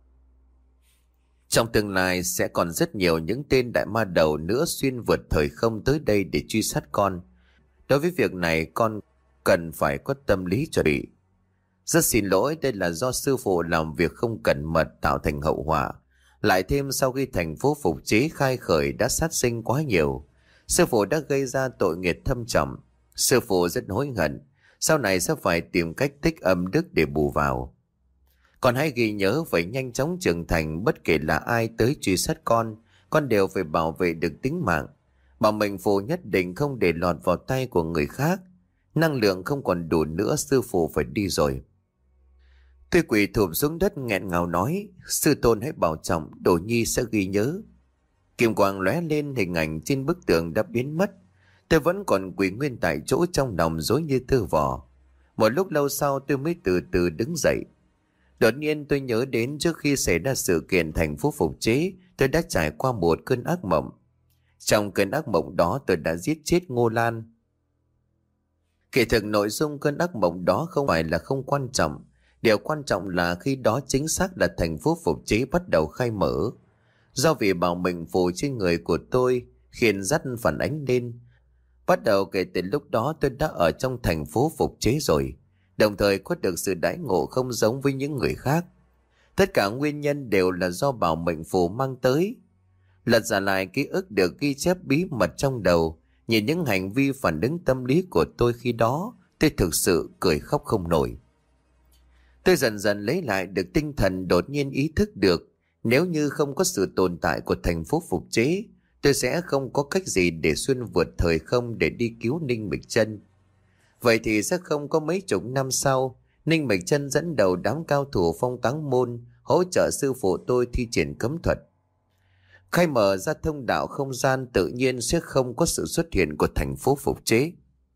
Trong tương lai sẽ còn rất nhiều những tên đại ma đầu nữa xuyên vượt thời không tới đây để truy sát con. Đối với việc này con cần phải có tâm lý chuẩn bị. Rất xin lỗi, đây là do sư phụ làm việc không cẩn mật tạo thành hậu họa. Lại thêm sau khi thành phố phục chế khai khởi đã sát sinh quá nhiều, sư phụ đã gây ra tội nghiệp thâm trọng. Sư phụ rất hối hận, sau này sẽ phải tìm cách tích âm đức để bù vào. Con hãy ghi nhớ phải nhanh chóng trưởng thành, bất kể là ai tới truy sát con, con đều phải bảo vệ được tính mạng. Bảo mệnh phù nhất định không để lọt vào tay của người khác. Năng lượng không còn đủ nữa, sư phụ phải đi rồi. Tôi quỳ thụp xuống đất nghẹn ngào nói, sư tôn hãy bảo trọng, Đồ Nhi sẽ ghi nhớ. Kim quang lóe lên, hình ảnh trên bức tường đã biến mất. Tôi vẫn còn quỳ nguyên tại chỗ, trong lòng rối như tơ vò. Một lúc lâu sau tôi mới từ từ đứng dậy. Đột nhiên tôi nhớ đến trước khi xảy ra sự kiện thành phố phục chế, tôi đã trải qua một cơn ác mộng. Trong cơn ác mộng đó tôi đã giết chết Ngô Lan. Kỳ thực nội dung cơn ác mộng đó không phải là không quan trọng. Điều quan trọng là khi đó chính xác là thành phố phục chế bắt đầu khai mở. Do vì bảo mệnh phù trên người của tôi khiến dắt phản ánh lên. Bắt đầu kể từ lúc đó tôi đã ở trong thành phố phục chế rồi, đồng thời có được sự đãi ngộ không giống với những người khác. Tất cả nguyên nhân đều là do bảo mệnh phù mang tới. Lật ra lại ký ức được ghi chép bí mật trong đầu, nhìn những hành vi phản ứng tâm lý của tôi khi đó, tôi thực sự cười khóc không nổi. Tôi dần dần lấy lại được tinh thần, đột nhiên ý thức được nếu như không có sự tồn tại của thành phố phục chế, tôi sẽ không có cách gì để xuyên vượt thời không để đi cứu Ninh Mịch Chân. Vậy thì sẽ không có mấy chục năm sau, Ninh Mịch Chân dẫn đầu đám cao thủ Phong Táng Môn hỗ trợ sư phụ tôi thi triển cấm thuật. Khai mở ra thông đạo không gian, tự nhiên sẽ không có sự xuất hiện của thành phố phục chế.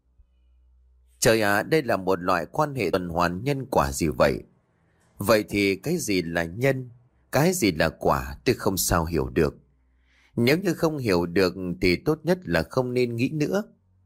Trời ạ, à, đây là một loại quan hệ tuần hoàn nhân quả gì vậy? Vậy thì cái gì là nhân, cái gì là quả, tôi không sao hiểu được. Nếu như không hiểu được thì tốt nhất là không nên nghĩ nữa.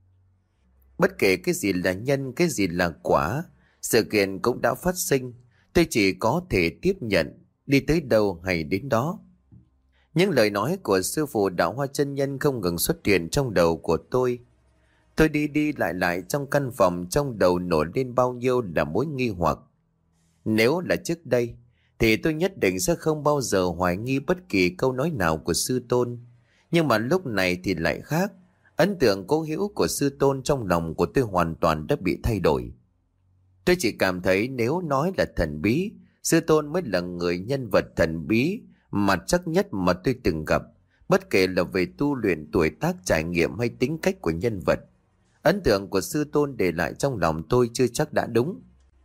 Bất kể cái gì là nhân, cái gì là quả, sự kiện cũng đã phát sinh. Tôi chỉ có thể tiếp nhận, đi tới đâu hay đến đó. Những lời nói của sư phụ Đạo Hoa chân nhân không ngừng xuất hiện trong đầu của tôi. Tôi đi đi lại lại trong căn phòng, trong đầu nổi lên bao nhiêu là mối nghi hoặc. Nếu là trước đây, thì tôi nhất định sẽ không bao giờ hoài nghi bất kỳ câu nói nào của sư tôn. Nhưng mà lúc này thì lại khác. Ấn tượng cố hữu của sư tôn trong lòng của tôi hoàn toàn đã bị thay đổi. Tôi chỉ cảm thấy nếu nói là thần bí, sư tôn mới là người nhân vật thần bí mà chắc nhất mà tôi từng gặp. Bất kể là về tu luyện, tuổi tác, trải nghiệm hay tính cách của nhân vật, ấn tượng của sư tôn để lại trong lòng tôi chưa chắc đã đúng.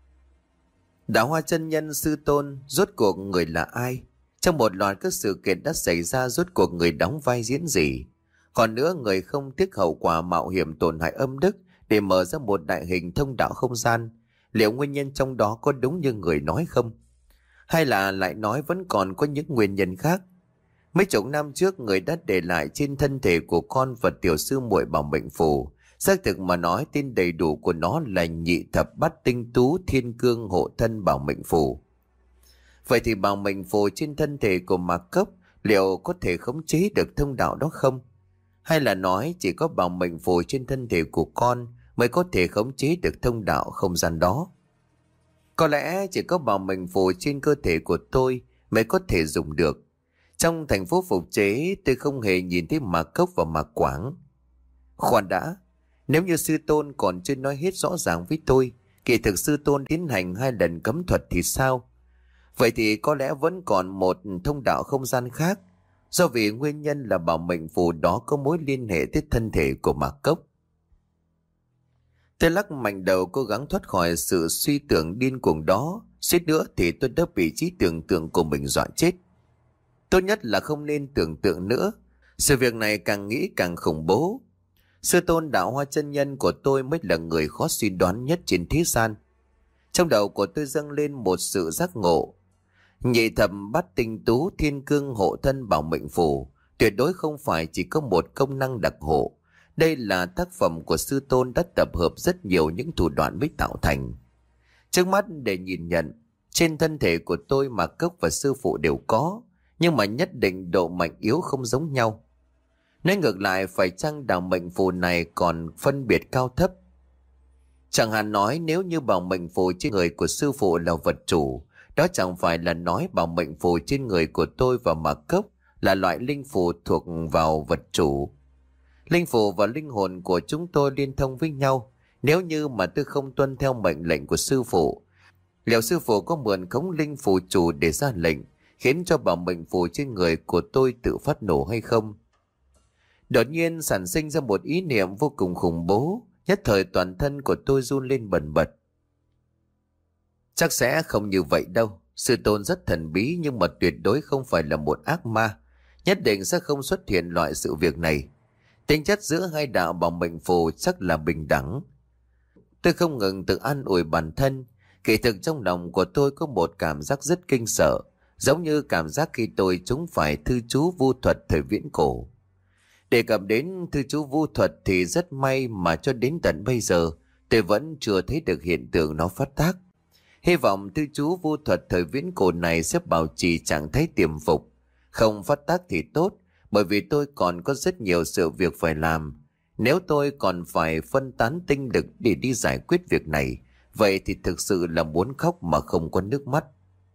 Đạo Hoa chân nhân sư tôn rốt cuộc người là ai? Trong một loạt các sự kiện đã xảy ra, rốt cuộc người đóng vai diễn gì? Còn nữa, người không tiếc hậu quả mạo hiểm tổn hại âm đức để mở ra một đại hình thông đạo không gian, liệu nguyên nhân trong đó có đúng như người nói không? Hay là lại nói vẫn còn có những nguyên nhân khác? Mấy chục năm trước, người đã để lại trên thân thể của con và tiểu sư muội bảo mệnh phù. Xác thực mà nói, tên đầy đủ của nó là Nhị Thập Bát Tinh Tú Thiên Cương Hộ Thân Bảo Mệnh Phù. Vậy thì bảo mệnh phù trên thân thể của Mạc Cốc liệu có thể khống chế được thông đạo đó không? Hay là nói chỉ có bảo mệnh phù trên thân thể của con mới có thể khống chế được thông đạo không gian đó. Có lẽ chỉ có bảo mệnh phù trên cơ thể của tôi mới có thể dùng được. Trong thành phố phục chế tôi không hề nhìn thấy Mạc Cốc và Mạc Quảng. Khoan đã, nếu như sư tôn còn chưa nói hết rõ ràng với tôi, kỳ thực sư tôn tiến hành hai lần cấm thuật thì sao? Vậy thì có lẽ vẫn còn một thông đạo không gian khác, do vì nguyên nhân là bảo mệnh phù đó có mối liên hệ tới thân thể của Mạc Cốc. Tôi lắc mạnh đầu cố gắng thoát khỏi sự suy tưởng điên cuồng đó, suýt nữa thì tôi đã bị trí tưởng tượng của mình dọa chết. Tốt nhất là không nên tưởng tượng nữa, sự việc này càng nghĩ càng khủng bố. Sư tôn Đạo Hoa chân nhân của tôi mới là người khó suy đoán nhất trên thế gian. Trong đầu của tôi dâng lên một sự giác ngộ. Nhị thập bát tinh tú thiên cương hộ thân bảo mệnh phù tuyệt đối không phải chỉ có một công năng đặc hộ. Đây là tác phẩm của sư tôn đã tập hợp rất nhiều những thủ đoạn mới tạo thành. Trước mắt để nhìn nhận, trên thân thể của tôi Mạc Cốc và sư phụ đều có, nhưng mà nhất định độ mạnh yếu không giống nhau. Nói ngược lại, phải chăng đạo mệnh phù này còn phân biệt cao thấp? Chẳng hạn nói nếu như bảo mệnh phù trên người của sư phụ là vật chủ, đó chẳng phải là nói bảo mệnh phù trên người của tôi và Mạc Cốc là loại linh phù thuộc vào vật chủ. Linh phù và linh hồn của chúng tôi liên thông với nhau. Nếu như mà tôi không tuân theo mệnh lệnh của sư phụ, liệu sư phụ có mượn khống linh phù chủ để ra lệnh, khiến cho bảo mệnh phù trên người của tôi tự phát nổ hay không? Đột nhiên sản sinh ra một ý niệm vô cùng khủng bố, nhất thời toàn thân của tôi run lên bần bật. Chắc sẽ không như vậy đâu, sư tôn rất thần bí nhưng mà tuyệt đối không phải là một ác ma, nhất định sẽ không xuất hiện loại sự việc này. Tính chất giữa hai đạo bảo mệnh phù chắc là bình đẳng. Tôi không ngừng tự an ủi bản thân, kỳ thực trong lòng của tôi có một cảm giác rất kinh sợ, giống như cảm giác khi tôi trúng phải thư chú vu thuật thời viễn cổ. Đề cập đến thư chú vu thuật thì rất may mà cho đến tận bây giờ tôi vẫn chưa thấy được hiện tượng nó phát tác. Hy vọng thư chú vu thuật thời viễn cổ này sẽ bảo trì trạng thái tiềm phục. Không phát tác thì tốt, bởi vì tôi còn có rất nhiều sự việc phải làm. Nếu tôi còn phải phân tán tinh lực để đi giải quyết việc này, vậy thì thực sự là muốn khóc mà không có nước mắt.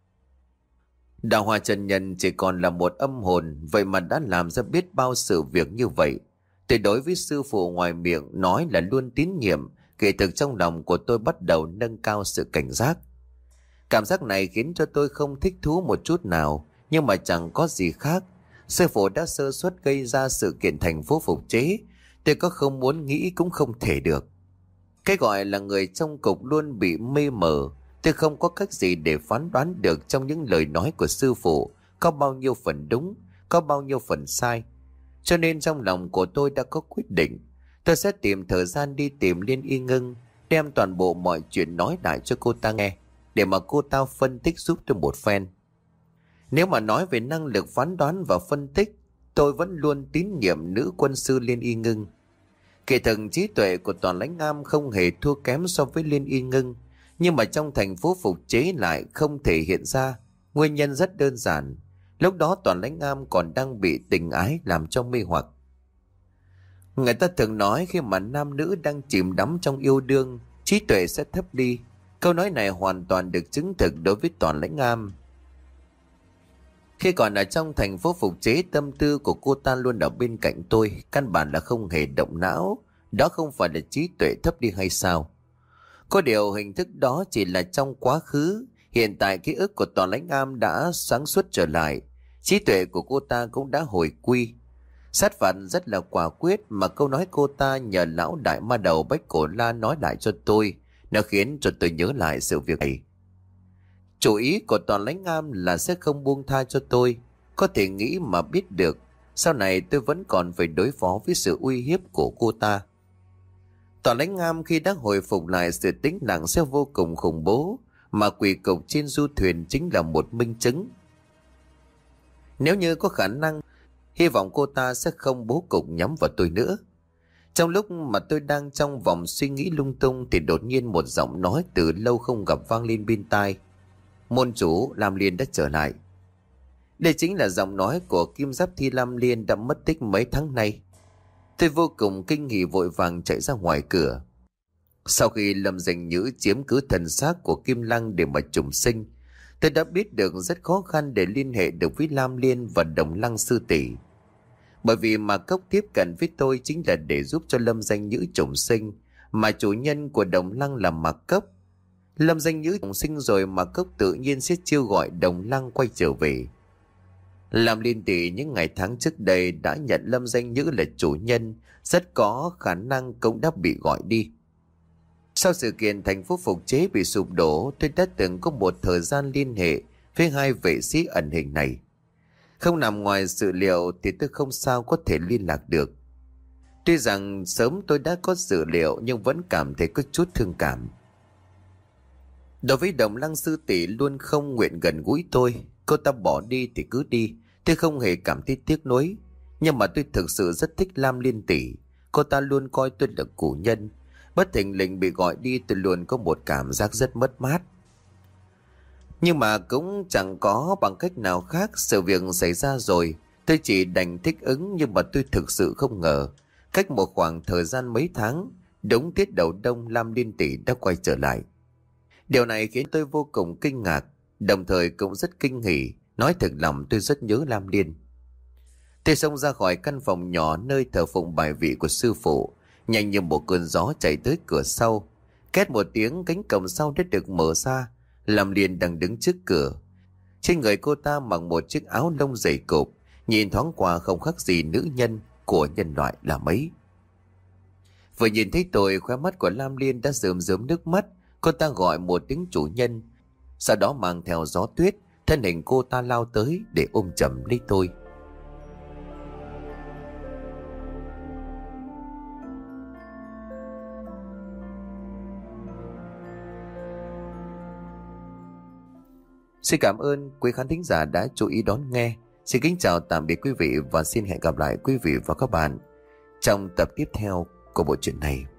Đạo Hoa chân nhân chỉ còn là một âm hồn, vậy mà đã làm ra biết bao sự việc như vậy. Tôi đối với sư phụ ngoài miệng nói là luôn tín nhiệm, kỳ thực trong lòng của tôi bắt đầu nâng cao sự cảnh giác. Cảm giác này khiến cho tôi không thích thú một chút nào, nhưng mà chẳng có gì khác. Sư phụ đã sơ suất gây ra sự kiện thành phố phục chế, tôi có không muốn nghĩ cũng không thể được. Cái gọi là người trong cục luôn bị mê mờ, tôi không có cách gì để phán đoán được trong những lời nói của sư phụ có bao nhiêu phần đúng, có bao nhiêu phần sai. Cho nên trong lòng của tôi đã có quyết định, tôi sẽ tìm thời gian đi tìm Liên Y Ngưng, đem toàn bộ mọi chuyện nói lại cho cô ta nghe, để mà cô ta phân tích giúp tôi một phen. Nếu mà nói về năng lực phán đoán và phân tích, tôi vẫn luôn tín nhiệm nữ quân sư Liên Y Ngưng. Kỳ thực trí tuệ của Toàn Lãnh Am không hề thua kém so với Liên Y Ngưng, nhưng mà trong thành phố phục chế lại không thể hiện ra. Nguyên nhân rất đơn giản, lúc đó Toàn Lãnh Am còn đang bị tình ái làm cho mê hoặc. Người ta thường nói khi mà nam nữ đang chìm đắm trong yêu đương, trí tuệ sẽ thấp đi. Câu nói này hoàn toàn được chứng thực đối với Toàn Lãnh Am. Khi còn ở trong thành phố phục chế, tâm tư của cô ta luôn ở bên cạnh tôi, căn bản là không hề động não. Đó không phải là trí tuệ thấp đi hay sao? Có điều hình thức đó chỉ là trong quá khứ, hiện tại ký ức của Toàn Lãnh Am đã sáng suốt trở lại, trí tuệ của cô ta cũng đã hồi quy. Sát phạt rất là quả quyết, mà câu nói cô ta nhờ lão đại ma đầu Bách Cổ La nói lại cho tôi, nó khiến cho tôi nhớ lại sự việc này. Chủ ý của Toàn Lãnh Am là sẽ không buông tha cho tôi. Có thể nghĩ mà biết được, sau này tôi vẫn còn phải đối phó với sự uy hiếp của cô ta. Toàn Lãnh Am khi đã hồi phục lại sự tĩnh lặng sẽ vô cùng khủng bố, mà quỷ cục trên du thuyền chính là một minh chứng. Nếu như có khả năng, hy vọng cô ta sẽ không bố cục nhắm vào tôi nữa. Trong lúc mà tôi đang trong vòng suy nghĩ lung tung thì đột nhiên một giọng nói từ lâu không gặp vang lên bên tai. Môn chủ Lam Liên đã trở lại. Đây chính là giọng nói của Kim Giáp Thi Lam Liên đã mất tích mấy tháng nay. Tôi vô cùng kinh hỉ vội vàng chạy ra ngoài cửa. Sau khi Lâm Danh Nhữ chiếm cứ thân xác của Kim Lăng để mà trùng sinh, tôi đã biết được rất khó khăn để liên hệ được với Lam Liên và Đồng Lăng sư tỷ. Bởi vì mà Cốc tiếp cận với tôi chính là để giúp cho Lâm Danh Nhữ trùng sinh, mà chủ nhân của Đồng Lăng là Mạc Cốc. Lâm Danh Nhữ trùng sinh rồi, Mạc Cốc tự nhiên sẽ chiêu gọi Đồng Lăng quay trở về. Lam Liên tỷ những ngày tháng trước đây đã nhận Lâm Danh Nhữ là chủ nhân, rất có khả năng cũng đã bị gọi đi. Sau sự kiện thành phố Phục Chế bị sụp đổ, tôi đã từng có một thời gian liên hệ với hai vệ sĩ ẩn hình này. Không nằm ngoài dự liệu thì tôi không sao có thể liên lạc được. Tuy rằng sớm tôi đã có dự liệu nhưng vẫn cảm thấy có chút thương cảm. Đối với Đồng Lăng sư tỷ luôn không nguyện gần gũi tôi. Cô ta bỏ đi thì cứ đi, tôi không hề cảm thấy tiếc nuối. Nhưng mà tôi thực sự rất thích Lam Liên tỷ. Cô ta luôn coi tôi là chủ nhân. Bất thình lình bị gọi đi, tôi luôn có một cảm giác rất mất mát. Nhưng mà cũng chẳng có bằng cách nào khác. Sự việc xảy ra rồi, tôi chỉ đành thích ứng. Nhưng mà tôi thực sự không ngờ, cách một khoảng thời gian mấy tháng, đúng tiết đầu đông, Lam Liên tỷ đã quay trở lại. Điều này khiến tôi vô cùng kinh ngạc, đồng thời cũng rất kinh hỉ. Nói thật lòng tôi rất nhớ Lam Liên. Tôi xông ra khỏi căn phòng nhỏ nơi thờ phụng bài vị của sư phụ, nhanh như một cơn gió chạy tới cửa sau. Két một tiếng, cánh cổng sau đã được mở ra. Lam Liên đang đứng trước cửa. Trên người cô ta mặc một chiếc áo lông dày cộp, nhìn thoáng qua không khác gì nữ nhân của nhân loại là mấy. Vừa nhìn thấy tôi, khóe mắt của Lam Liên đã rơm rớm nước mắt. Cô ta gọi một tiếng chủ nhân, sau đó mang theo gió tuyết, thân hình cô ta lao tới để ôm chầm lấy tôi. Xin cảm ơn quý khán thính giả đã chú ý đón nghe. Xin kính chào tạm biệt quý vị và xin hẹn gặp lại quý vị và các bạn trong tập tiếp theo của bộ truyện này.